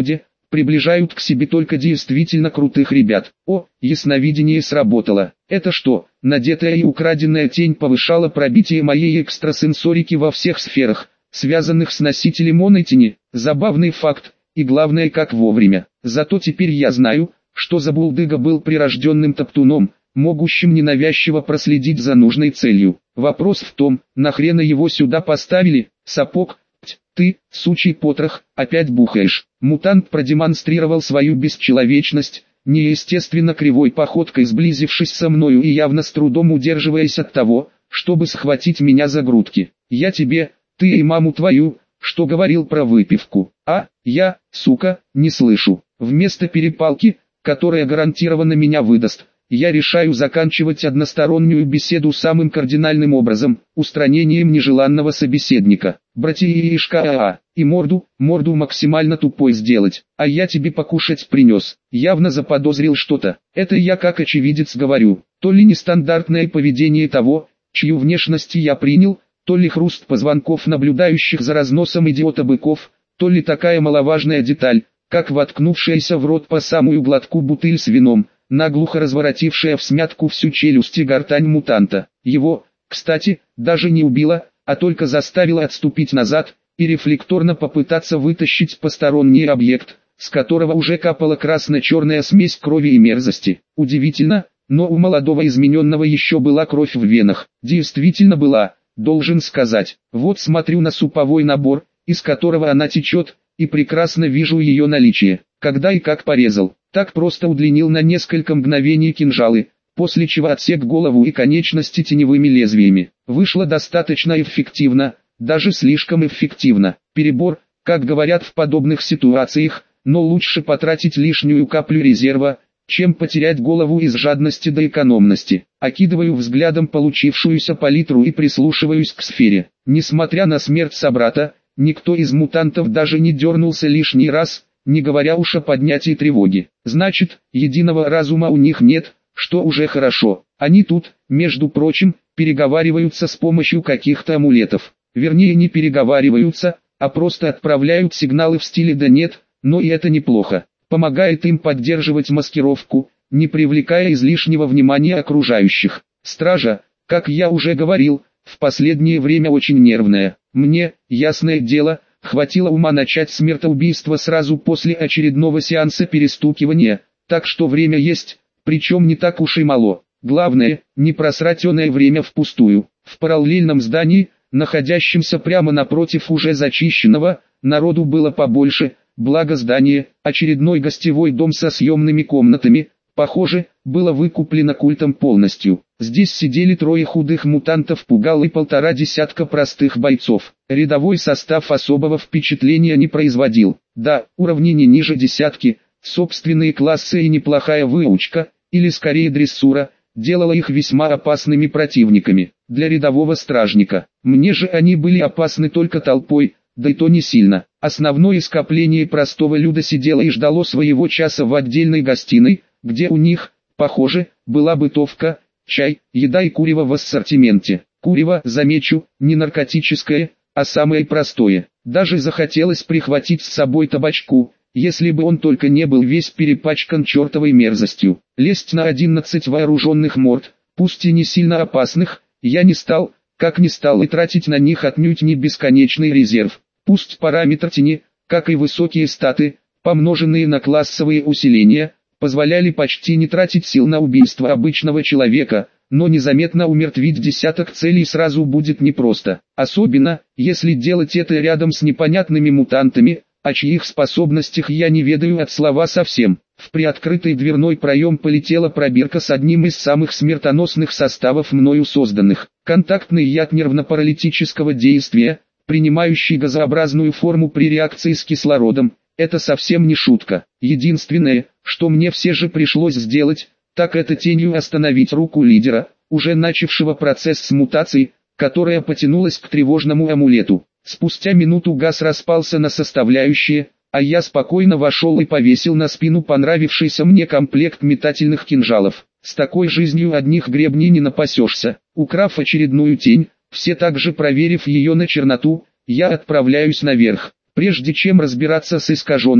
приближают к себе только действительно крутых ребят. О, ясновидение сработало. Это что, надетая и украденная тень повышала пробитие моей экстрасенсорики во всех сферах, связанных с носителем оной тени? Забавный факт, и главное, как вовремя. Зато теперь я знаю, что забулдыга был прирожденным топтуном, могущим ненавязчиво проследить за нужной целью. Вопрос в том, нахрена его сюда поставили? Сапог, ть, ты, сучий потрох, опять бухаешь. Мутант продемонстрировал свою бесчеловечность, неестественно кривой походкой сблизившись со мною и явно с трудом удерживаясь от того, чтобы схватить меня за грудки. Я тебе, ты и маму твою, что говорил про выпивку. А, я, сука, не слышу. Вместо перепалки, которая гарантированно меня выдаст, я решаю заканчивать одностороннюю беседу самым кардинальным образом, устранением нежеланного собеседника. Братишка, а, и морду, морду максимально тупой сделать. А я тебе покушать принес. Явно заподозрил что-то. Это я как очевидец говорю. То ли нестандартное поведение того, чью внешность я принял, то ли хруст позвонков наблюдающих за разносом идиота быков, то ли такая маловажная деталь, как воткнувшаяся в рот по самую глотку бутыль с вином, наглухо разворотившая в смятку всю челюсть и гортань мутанта. Его, кстати, даже не убила, а только заставила отступить назад и рефлекторно попытаться вытащить посторонний объект, с которого уже капала красно-черная смесь крови и мерзости. Удивительно, но у молодого измененного еще была кровь в венах. Действительно была, должен сказать. Вот смотрю на суповой набор, из которого она течет, и прекрасно вижу ее наличие. Когда и как порезал, так просто удлинил на несколько мгновений кинжалы, после чего отсек голову и конечности теневыми лезвиями. Вышло достаточно эффективно, даже слишком эффективно. Перебор, как говорят в подобных ситуациях, но лучше потратить лишнюю каплю резерва, чем потерять голову из жадности до экономности. Окидываю взглядом получившуюся палитру и прислушиваюсь к сфере. Несмотря на смерть собрата, никто из мутантов даже не дернулся лишний раз, не говоря уж о поднятии тревоги. Значит, единого разума у них нет, что уже хорошо. Они тут, между прочим, переговариваются с помощью каких-то амулетов. Вернее, не переговариваются, а просто отправляют сигналы в стиле «да нет», но и это неплохо. Помогает им поддерживать маскировку, не привлекая излишнего внимания окружающих. Стража, как я уже говорил, в последнее время очень нервная. Мне, ясное дело, хватило ума начать смертоубийство сразу после очередного сеанса перестукивания, так что время есть, причем не так уж и мало. Главное, не просрать оное время впустую. В параллельном здании, находящемся прямо напротив уже зачищенного, народу было побольше, благо здание, очередной гостевой дом со съемными комнатами, похоже, было выкуплено культом полностью. Здесь сидели трое худых мутантов пугал и полтора десятка простых бойцов. Рядовой состав особого впечатления не производил. Да, уровни не ниже десятки, собственные классы и неплохая выучка, или скорее дрессура, делала их весьма опасными противниками. Для рядового стражника. Мне же они были опасны только толпой, да и то не сильно. Основное скопление простого люда сидело и ждало своего часа в отдельной гостиной, где у них, похоже, была бытовка, чай, еда и курево в ассортименте. Курево, замечу, не наркотическое, а самое простое. Даже захотелось прихватить с собой табачку, если бы он только не был весь перепачкан чертовой мерзостью. Лезть на одиннадцать вооруженных морд, пусть и не сильно опасных, я не стал, как не стал и тратить на них отнюдь не бесконечный резерв. Пусть параметр тени, как и высокие статы, помноженные на классовые усиления, позволяли почти не тратить сил на убийство обычного человека, но незаметно умертвить десяток целей сразу будет непросто. Особенно, если делать это рядом с непонятными мутантами, о чьих способностях я не ведаю от слова совсем. В приоткрытый дверной проем полетела пробирка с одним из самых смертоносных составов мною созданных. Контактный яд нервно-паралитического действия, принимающий газообразную форму при реакции с кислородом. Это совсем не шутка. Единственное, что мне все же пришлось сделать, так это тенью остановить руку лидера, уже начавшего процесс с мутацией, которая потянулась к тревожному амулету. Спустя минуту газ распался на составляющие, а я спокойно вошел и повесил на спину понравившийся мне комплект метательных кинжалов. С такой жизнью одних гребней не напасешься. Украв очередную тень, все также проверив ее на черноту, я отправляюсь наверх. Прежде чем разбираться с искаженными,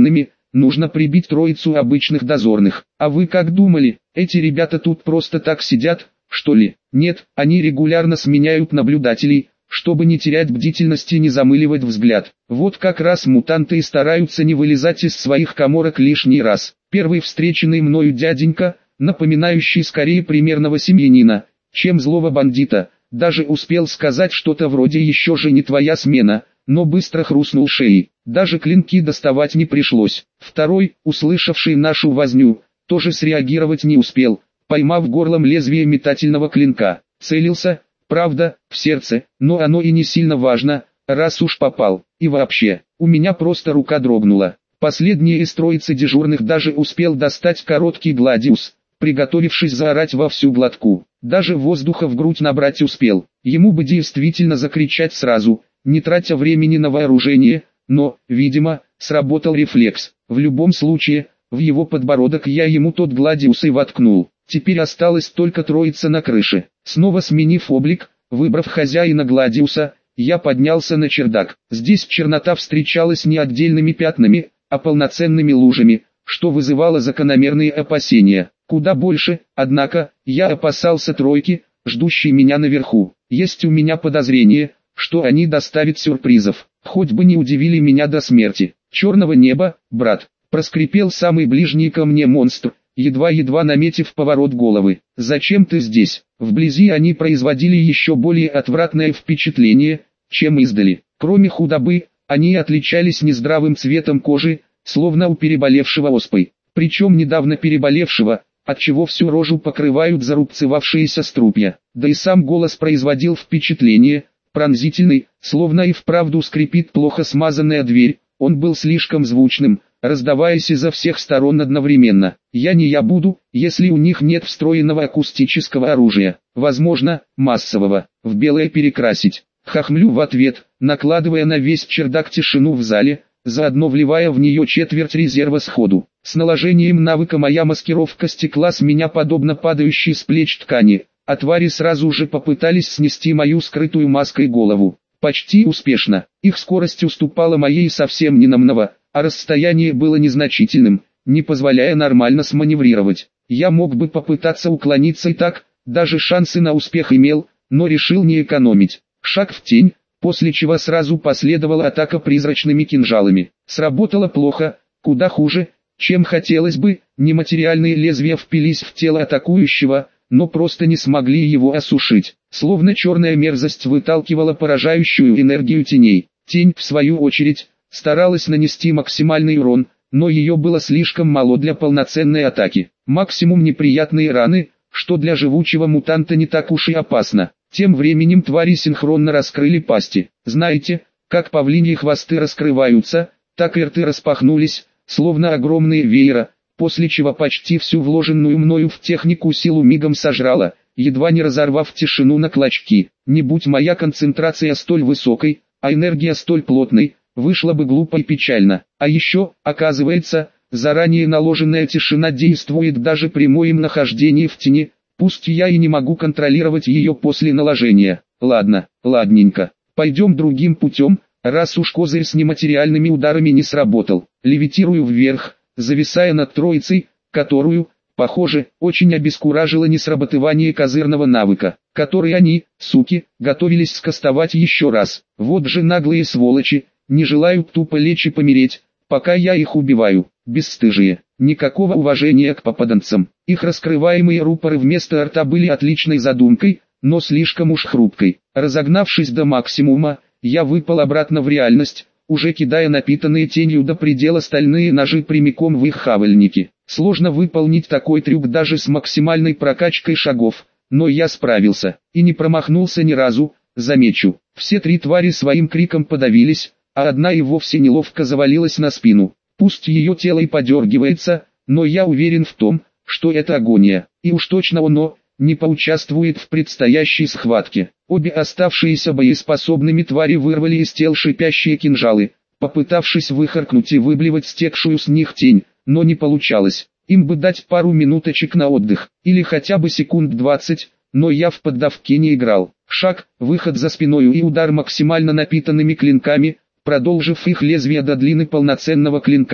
нужно прибить троицу обычных дозорных. А вы как думали, эти ребята тут просто так сидят, что ли? Нет, они регулярно сменяют наблюдателей, чтобы не терять бдительности и не замыливать взгляд. Вот как раз мутанты и стараются не вылезать из своих каморок лишний раз. Первый встреченный мною дяденька, напоминающий скорее примерного семьянина, чем злого бандита, даже успел сказать что-то вроде «еще же не твоя смена», но быстро хрустнул шеей. Даже клинки доставать не пришлось. Второй, услышавший нашу возню, тоже среагировать не успел, поймав горлом лезвие метательного клинка. Целился, правда, в сердце, но оно и не сильно важно, раз уж попал. И вообще, у меня просто рука дрогнула. Последний из троицы дежурных даже успел достать короткий гладиус, приготовившись заорать во всю глотку. Даже воздуха в грудь набрать успел. Ему бы действительно закричать сразу, не тратя времени на вооружение, но, видимо, сработал рефлекс. В любом случае, в его подбородок я ему тот гладиус и воткнул. Теперь осталось только троица на крыше. Снова сменив облик, выбрав хозяина гладиуса, я поднялся на чердак. Здесь чернота встречалась не отдельными пятнами, а полноценными лужами, что вызывало закономерные опасения. Куда больше, однако, я опасался тройки, ждущей меня наверху. Есть у меня подозрение, что они доставят сюрпризов, хоть бы не удивили меня до смерти. Черного неба, брат, проскрипел самый ближний ко мне монстр, едва-едва наметив поворот головы. Зачем ты здесь? Вблизи они производили еще более отвратное впечатление, чем издали. Кроме худобы, они отличались нездравым цветом кожи, словно у переболевшего оспой. Причем недавно переболевшего, отчего всю рожу покрывают зарубцевавшиеся струпья. Да и сам голос производил впечатление, пронзительный, словно и вправду скрипит плохо смазанная дверь. Он был слишком звучным, раздаваясь изо всех сторон одновременно. Я не я буду, если у них нет встроенного акустического оружия, возможно, массового, в белое перекрасить. Хохмлю в ответ, накладывая на весь чердак тишину в зале, заодно вливая в нее четверть резерва сходу. С наложением навыка моя маскировка стекла с меня подобно падающей с плеч ткани, а твари сразу же попытались снести мою скрытую маской голову. Почти успешно. Их скорость уступала моей совсем ненамного, а расстояние было незначительным, не позволяя нормально сманеврировать. Я мог бы попытаться уклониться и так, даже шансы на успех имел, но решил не экономить. Шаг в тень, после чего сразу последовала атака призрачными кинжалами. Сработало плохо, куда хуже, чем хотелось бы. Нематериальные лезвия впились в тело атакующего, но просто не смогли его осушить. Словно черная мерзость выталкивала поражающую энергию теней. Тень, в свою очередь, старалась нанести максимальный урон, но ее было слишком мало для полноценной атаки. Максимум неприятные раны, что для живучего мутанта не так уж и опасно. Тем временем твари синхронно раскрыли пасти. Знаете, как павлиньи хвосты раскрываются, так и рты распахнулись, словно огромные веера, после чего почти всю вложенную мною в технику силу мигом сожрала, едва не разорвав тишину на клочки. Не будь моя концентрация столь высокой, а энергия столь плотной, вышло бы глупо и печально. А еще, оказывается, заранее наложенная тишина действует даже при моем нахождении в тени, пусть я и не могу контролировать ее после наложения. Ладно, ладненько, пойдем другим путем, раз уж козырь с нематериальными ударами не сработал. Левитирую вверх, зависая над троицей, которую, похоже, очень обескуражило несработывание козырного навыка, который они, суки, готовились скастовать еще раз. Вот же наглые сволочи, не желают тупо лечь и помереть, пока я их убиваю. Бесстыжие. Никакого уважения к попаданцам. Их раскрываемые рупоры вместо рта были отличной задумкой, но слишком уж хрупкой. Разогнавшись до максимума, я выпал обратно в реальность, уже кидая напитанные тенью до предела стальные ножи прямиком в их хавальники. Сложно выполнить такой трюк даже с максимальной прокачкой шагов, но я справился, и не промахнулся ни разу, замечу. Все три твари своим криком подавились, а одна и вовсе неловко завалилась на спину. Пусть ее тело и подергивается, но я уверен в том, что это агония, и уж точно оно не поучаствует в предстоящей схватке. Обе оставшиеся боеспособными твари вырвали из тел шипящие кинжалы, попытавшись выхаркнуть и выблевать стекшую с них тень, но не получалось. Им бы дать пару минуточек на отдых, или хотя бы секунд двадцать, но я в поддавки не играл. Шаг, выход за спиною и удар максимально напитанными клинками, продолжив их лезвие до длины полноценного клинка.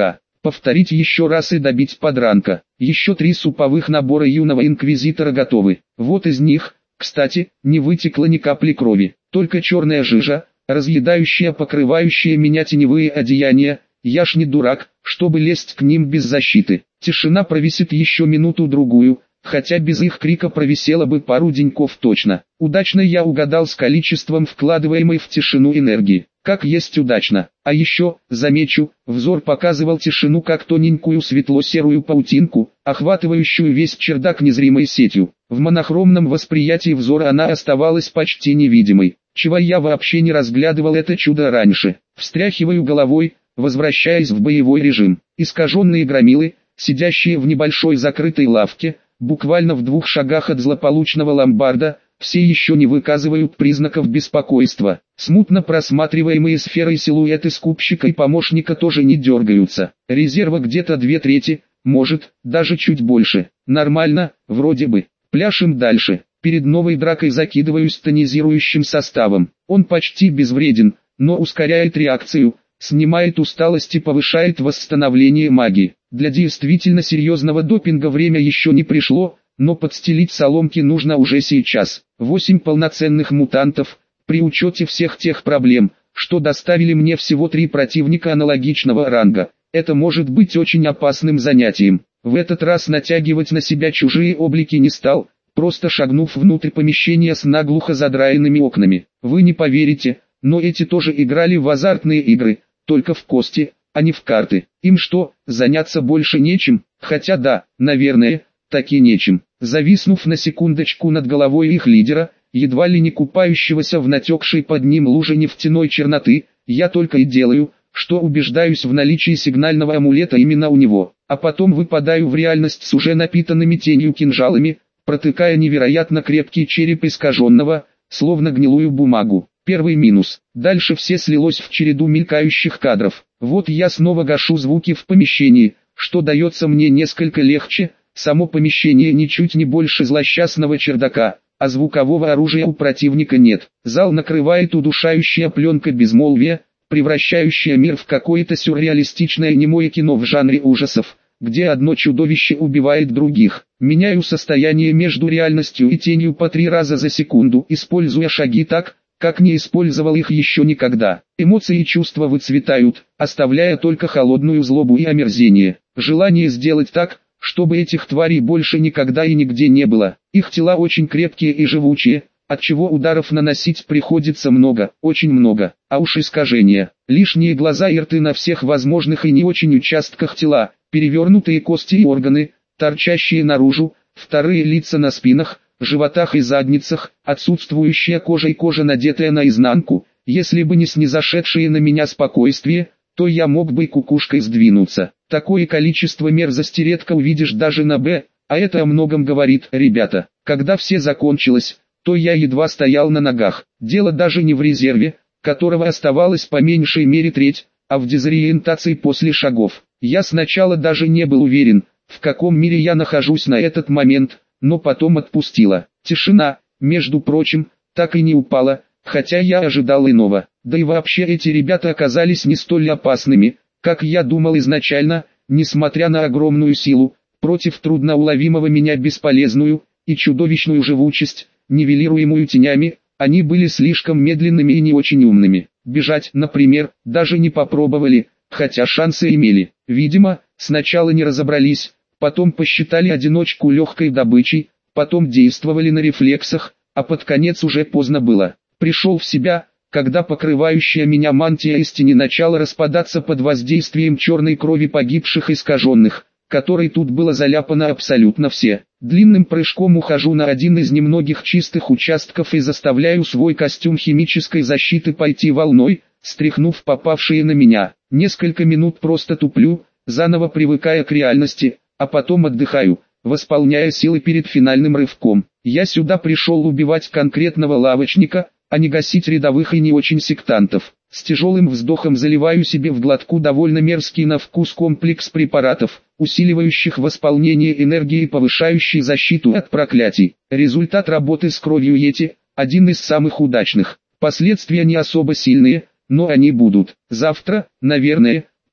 Повторить еще раз и добить подранка. Еще три суповых набора юного инквизитора готовы. Вот из них, кстати, не вытекло ни капли крови, только черная жижа, разъедающая, покрывающая меня теневые одеяния. Я ж не дурак, чтобы лезть к ним без защиты. Тишина провисит еще минуту-другую, хотя без их крика провисела бы пару деньков точно. Удачно я угадал с количеством вкладываемой в тишину энергии. Как есть удачно. А еще, замечу, взор показывал тишину как тоненькую светло-серую паутинку, охватывающую весь чердак незримой сетью. В монохромном восприятии взора она оставалась почти невидимой. Чего я вообще не разглядывал это чудо раньше. Встряхиваю головой, возвращаясь в боевой режим. Искаженные громилы, сидящие в небольшой закрытой лавке, буквально в двух шагах от злополучного ломбарда, все еще не выказывают признаков беспокойства. Смутно просматриваемые сферой силуэты скупщика и помощника тоже не дергаются. Резерва где-то две трети, может, даже чуть больше. Нормально, вроде бы. Пляшем дальше. Перед новой дракой закидываюсь тонизирующим составом. Он почти безвреден, но ускоряет реакцию, снимает усталость и повышает восстановление магии. Для действительно серьезного допинга время еще не пришло, но подстелить соломки нужно уже сейчас. Восемь полноценных мутантов, при учете всех тех проблем, что доставили мне всего три противника аналогичного ранга. Это может быть очень опасным занятием. В этот раз натягивать на себя чужие облики не стал, просто шагнув внутрь помещения с наглухо задраенными окнами. Вы не поверите, но эти тоже играли в азартные игры, только в кости, а не в карты. Им что, заняться больше нечем? Хотя да, наверное, таки нечем. Зависнув на секундочку над головой их лидера, едва ли не купающегося в натекшей под ним луже нефтяной черноты, я только и делаю, что убеждаюсь в наличии сигнального амулета именно у него, а потом выпадаю в реальность с уже напитанными тенью кинжалами, протыкая невероятно крепкий череп искаженного, словно гнилую бумагу. Первый минус. Дальше все слилось в череду мелькающих кадров. Вот я снова гашу звуки в помещении, что дается мне несколько легче. Само помещение ничуть не больше злосчастного чердака, а звукового оружия у противника нет. Зал накрывает удушающая пленка безмолвия, превращающая мир в какое-то сюрреалистичное немое кино в жанре ужасов, где одно чудовище убивает других. Меняю состояние между реальностью и тенью по три раза за секунду, используя шаги так, как не использовал их еще никогда. Эмоции и чувства выцветают, оставляя только холодную злобу и омерзение. Желание сделать так, чтобы этих тварей больше никогда и нигде не было. Их тела очень крепкие и живучие, отчего ударов наносить приходится много, очень много. А уж искажения, лишние глаза и рты на всех возможных и не очень участках тела, перевернутые кости и органы, торчащие наружу, вторые лица на спинах, животах и задницах, отсутствующая кожа и кожа, надетая наизнанку. Если бы не снизошедшее на меня спокойствие, то я мог бы и кукушкой сдвинуться. Такое количество мерзости редко увидишь даже на Б, а это о многом говорит. Ребята, когда все закончилось, то я едва стоял на ногах. Дело даже не в резерве, которого оставалось по меньшей мере треть, а в дезориентации после шагов. Я сначала даже не был уверен, в каком мире я нахожусь на этот момент, но потом отпустила. Тишина, между прочим, так и не упала, хотя я ожидал иного. Да и вообще эти ребята оказались не столь опасными, как я думал изначально, несмотря на огромную силу, против трудноуловимого меня бесполезную и чудовищную живучесть, нивелируемую тенями, они были слишком медленными и не очень умными. Бежать, например, даже не попробовали, хотя шансы имели. Видимо, сначала не разобрались, потом посчитали одиночку легкой добычей, потом действовали на рефлексах, а под конец уже поздно было. Пришел в себя, когда покрывающая меня мантия истины начала распадаться под воздействием черной крови погибших искаженных, которой тут было заляпано абсолютно все. Длинным прыжком ухожу на один из немногих чистых участков и заставляю свой костюм химической защиты пойти волной, стряхнув попавшие на меня. Несколько минут просто туплю, заново привыкая к реальности, а потом отдыхаю, восполняя силы перед финальным рывком. Я сюда пришел убивать конкретного лавочника, а не гасить рядовых и не очень сектантов. С тяжелым вздохом заливаю себе в глотку довольно мерзкий на вкус комплекс препаратов, усиливающих восполнение энергии и повышающий защиту от проклятий. Результат работы с кровью Йети – один из самых удачных. Последствия не особо сильные, но они будут. Завтра, наверное,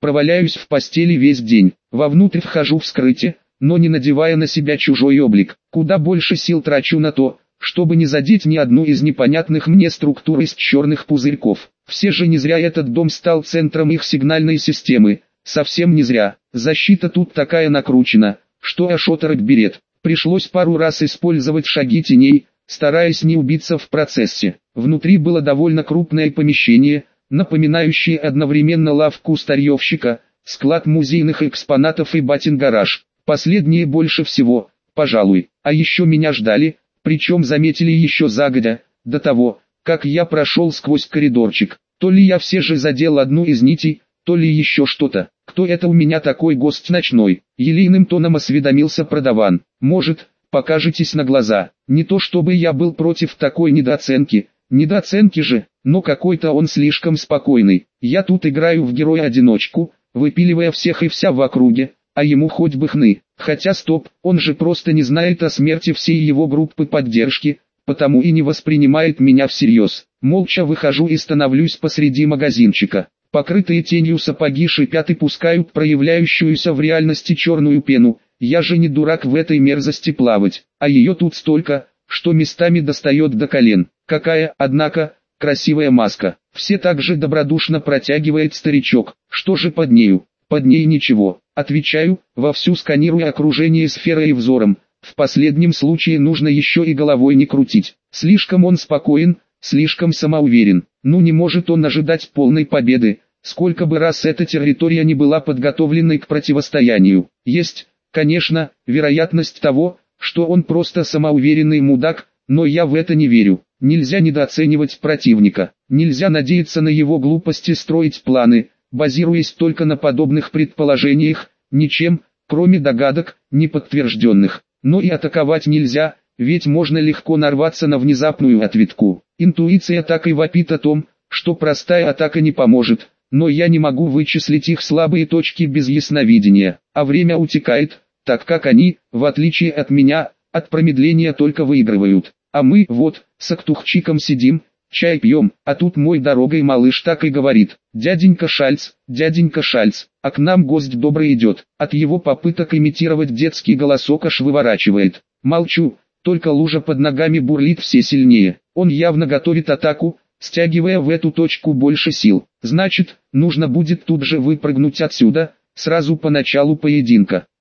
проваляюсь в постели весь день, вовнутрь вхожу в скрытие, но не надевая на себя чужой облик. Куда больше сил трачу на то, чтобы не задеть ни одну из непонятных мне структур из черных пузырьков. Все же не зря этот дом стал центром их сигнальной системы, совсем не зря. Защита тут такая накручена, что аж оторопь берет. Пришлось пару раз использовать шаги теней, стараясь не убиться в процессе. Внутри было довольно крупное помещение, напоминающее одновременно лавку старьевщика, склад музейных экспонатов и батин-гараж. Последнее больше всего, пожалуй. А еще меня ждали, причем заметили еще загодя, до того, как я прошел сквозь коридорчик. То ли я все же задел одну из нитей, то ли еще что-то. «Кто это у меня такой гость ночной?» — елейным тоном осведомился продаван. «Может, покажетесь на глаза?» Не то чтобы я был против такой недооценки, недооценки же, но какой-то он слишком спокойный. Я тут играю в героя-одиночку, выпиливая всех и вся в округе, а ему хоть бы хны. Хотя стоп, он же просто не знает о смерти всей его группы поддержки, потому и не воспринимает меня всерьез. Молча выхожу и становлюсь посреди магазинчика. Покрытые тенью сапоги шипят и пускают проявляющуюся в реальности черную пену. Я же не дурак в этой мерзости плавать, а ее тут столько, что местами достает до колен. Какая, однако, красивая маска. Все так же добродушно протягивает старичок. Что же под нею? Под ней ничего. Отвечаю, вовсю сканируя окружение сферой и взором. В последнем случае нужно еще и головой не крутить. Слишком он спокоен, слишком самоуверен. Ну не может он ожидать полной победы, сколько бы раз эта территория не была подготовленной к противостоянию. Есть, конечно, вероятность того, что он просто самоуверенный мудак, но я в это не верю. Нельзя недооценивать противника, нельзя надеяться на его глупости строить планы, базируясь только на подобных предположениях, ничем, кроме догадок, не подтвержденных. Но и атаковать нельзя, ведь можно легко нарваться на внезапную ответку. Интуиция так и вопит о том, что простая атака не поможет, но я не могу вычислить их слабые точки без ясновидения, а время утекает, так как они, в отличие от меня, от промедления только выигрывают. А мы, вот, с Актухчиком сидим, чай пьем, а тут мой дорогой малыш так и говорит: «Дяденька Шальц, дяденька Шальц, а к нам гость добрый идет». От его попыток имитировать детский голосок аж выворачивает. Молчу, только лужа под ногами бурлит все сильнее. Он явно готовит атаку, стягивая в эту точку больше сил. Значит, нужно будет тут же выпрыгнуть отсюда, сразу по началу поединка.